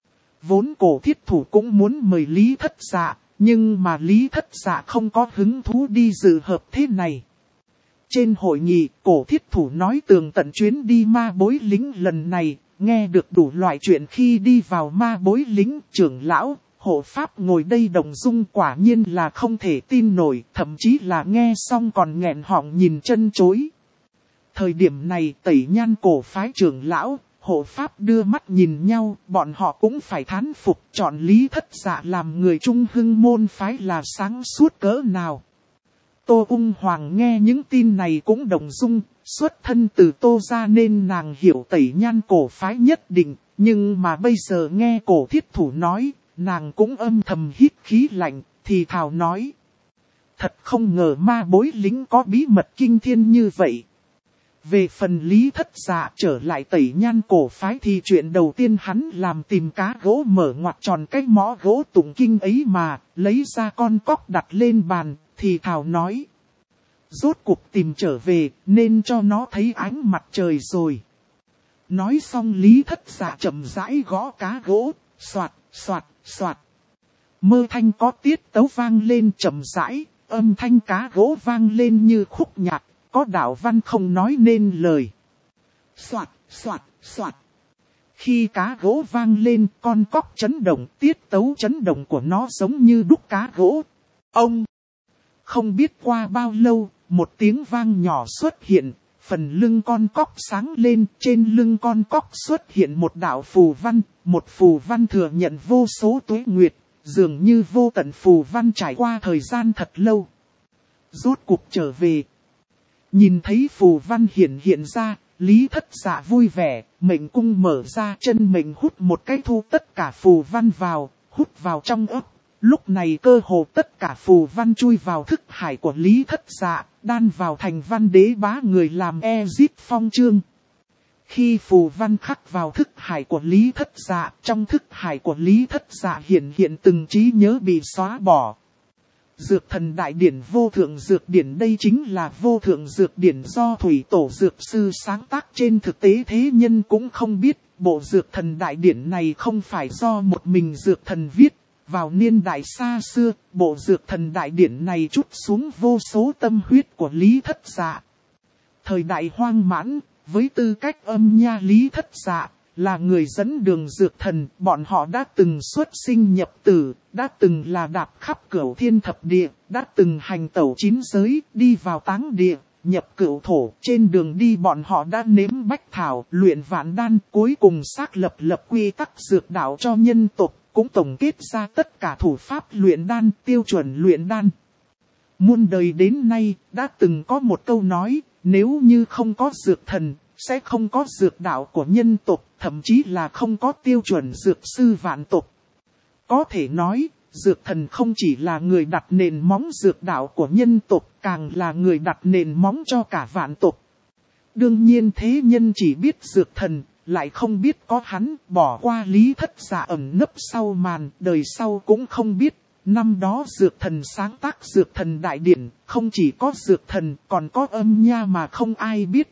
Vốn Cổ Thiết Thủ cũng muốn mời Lý Thất Dạ, nhưng mà Lý Thất Dạ không có hứng thú đi dự họp thế này. Trên hội nghị, Cổ Thiết Thủ nói tường tận chuyến đi ma bối lính lần này, nghe được đủ loại chuyện khi đi vào ma bối lính, trưởng lão, hộ pháp ngồi đây đồng dung quả nhiên là không thể tin nổi, thậm chí là nghe xong còn nghẹn họng nhìn chân chối. Thời điểm này Tẩy Nhan cổ phái trưởng lão, hộ pháp đưa mắt nhìn nhau, bọn họ cũng phải thán phục, chọn Lý Thất Dạ làm người trung hưng môn phái là sáng suốt cỡ nào. Tô Ung Hoàng nghe những tin này cũng đồng dung, xuất thân từ Tô ra nên nàng hiểu Tẩy Nhan cổ phái nhất định, nhưng mà bây giờ nghe Cổ Thiết Thủ nói, nàng cũng âm thầm hít khí lạnh, thì thào nói. Thật không ngờ ma bối lính có bí mật kinh thiên như vậy. Về phần Lý Thất Dạ trở lại Tẩy Nhan cổ phái thì chuyện đầu tiên hắn làm tìm cá gỗ mở ngoặt tròn cái mõ gỗ tụng kinh ấy mà, lấy ra con cóc đặt lên bàn, thì thào nói. Rốt cuộc tìm trở về, nên cho nó thấy ánh mặt trời rồi. Nói xong Lý Thất Dạ chậm rãi gõ cá gỗ, soạt, soạt, soạt. Mơ thanh có tiết tấu vang lên chậm rãi, âm thanh cá gỗ vang lên như khúc nhạc, có đạo văn không nói nên lời. Soạt, soạt, soạt. Khi cá gỗ vang lên, con cóc chấn động, tiết tấu chấn động của nó giống như đúc cá gỗ. Ông! Không biết qua bao lâu, một tiếng vang nhỏ xuất hiện, phần lưng con cóc sáng lên, trên lưng con cóc xuất hiện một đạo phù văn, một phù văn thừa nhận vô số tuế nguyệt, dường như vô tận phù văn trải qua thời gian thật lâu. Rốt cuộc trở về. Nhìn thấy phù văn hiện ra, Lý Thất Dạ vui vẻ, mệnh cung mở ra, chân mệnh hút một cái thu tất cả phù văn vào, hút vào trong ấp. Lúc này cơ hồ tất cả phù văn chui vào thức hải của Lý Thất Dạ, đan vào thành văn đế bá người làm Ezit Phong chương. Khi phù văn khắc vào thức hải của Lý Thất Dạ, trong thức hải của Lý Thất Dạ hiện từng trí nhớ bị xóa bỏ. Dược thần đại điển vô thượng dược điển, đây chính là vô thượng dược điển do Thủy Tổ Dược Sư sáng tác, trên thực tế thế nhân cũng không biết, bộ dược thần đại điển này không phải do một mình dược thần viết. Vào niên đại xa xưa, bộ dược thần đại điển này trút xuống vô số tâm huyết của Lý Thất Dạ. Thời đại hoang mãn, với tư cách âm nha Lý Thất Dạ, là người dẫn đường dược thần, bọn họ đã từng xuất sinh nhập tử, đã từng là đạp khắp cửu thiên thập địa, đã từng hành tẩu 9 giới, đi vào táng địa, nhập cửu thổ. Trên đường đi bọn họ đã nếm bách thảo, luyện vạn đan, cuối cùng xác lập quy tắc dược đạo cho nhân tộc. Cũng tổng kết ra tất cả thủ pháp luyện đan, tiêu chuẩn luyện đan. Muôn đời đến nay, đã từng có một câu nói, nếu như không có dược thần, sẽ không có dược đạo của nhân tộc, thậm chí là không có tiêu chuẩn dược sư vạn tộc. Có thể nói, dược thần không chỉ là người đặt nền móng dược đạo của nhân tộc, càng là người đặt nền móng cho cả vạn tộc. Đương nhiên thế nhân chỉ biết dược thần, lại không biết có hắn, bỏ qua Lý Thất Dạ ẩn nấp sau màn, đời sau cũng không biết. Năm đó dược thần sáng tác dược thần đại điển, không chỉ có dược thần, còn có âm nha mà không ai biết.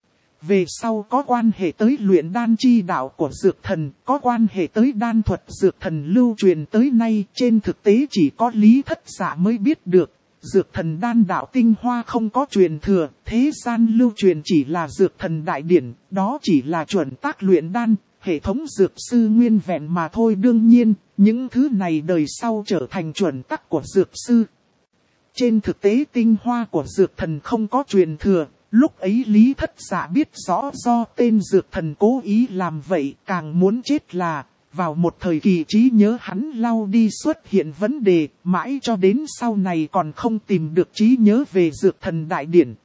Về sau có quan hệ tới luyện đan chi đạo của dược thần, có quan hệ tới đan thuật dược thần lưu truyền tới nay, trên thực tế chỉ có Lý Thất Dạ mới biết được. Dược thần đan đạo tinh hoa không có truyền thừa, thế gian lưu truyền chỉ là dược thần đại điển, đó chỉ là chuẩn tác luyện đan, hệ thống dược sư nguyên vẹn mà thôi. Đương nhiên, những thứ này đời sau trở thành chuẩn tắc của dược sư. Trên thực tế tinh hoa của dược thần không có truyền thừa, lúc ấy Lý Thất Dạ biết rõ do tên dược thần cố ý làm vậy, càng muốn chết là... Vào một thời kỳ trí nhớ hắn lau đi xuất hiện vấn đề, mãi cho đến sau này còn không tìm được trí nhớ về dược thần đại điển.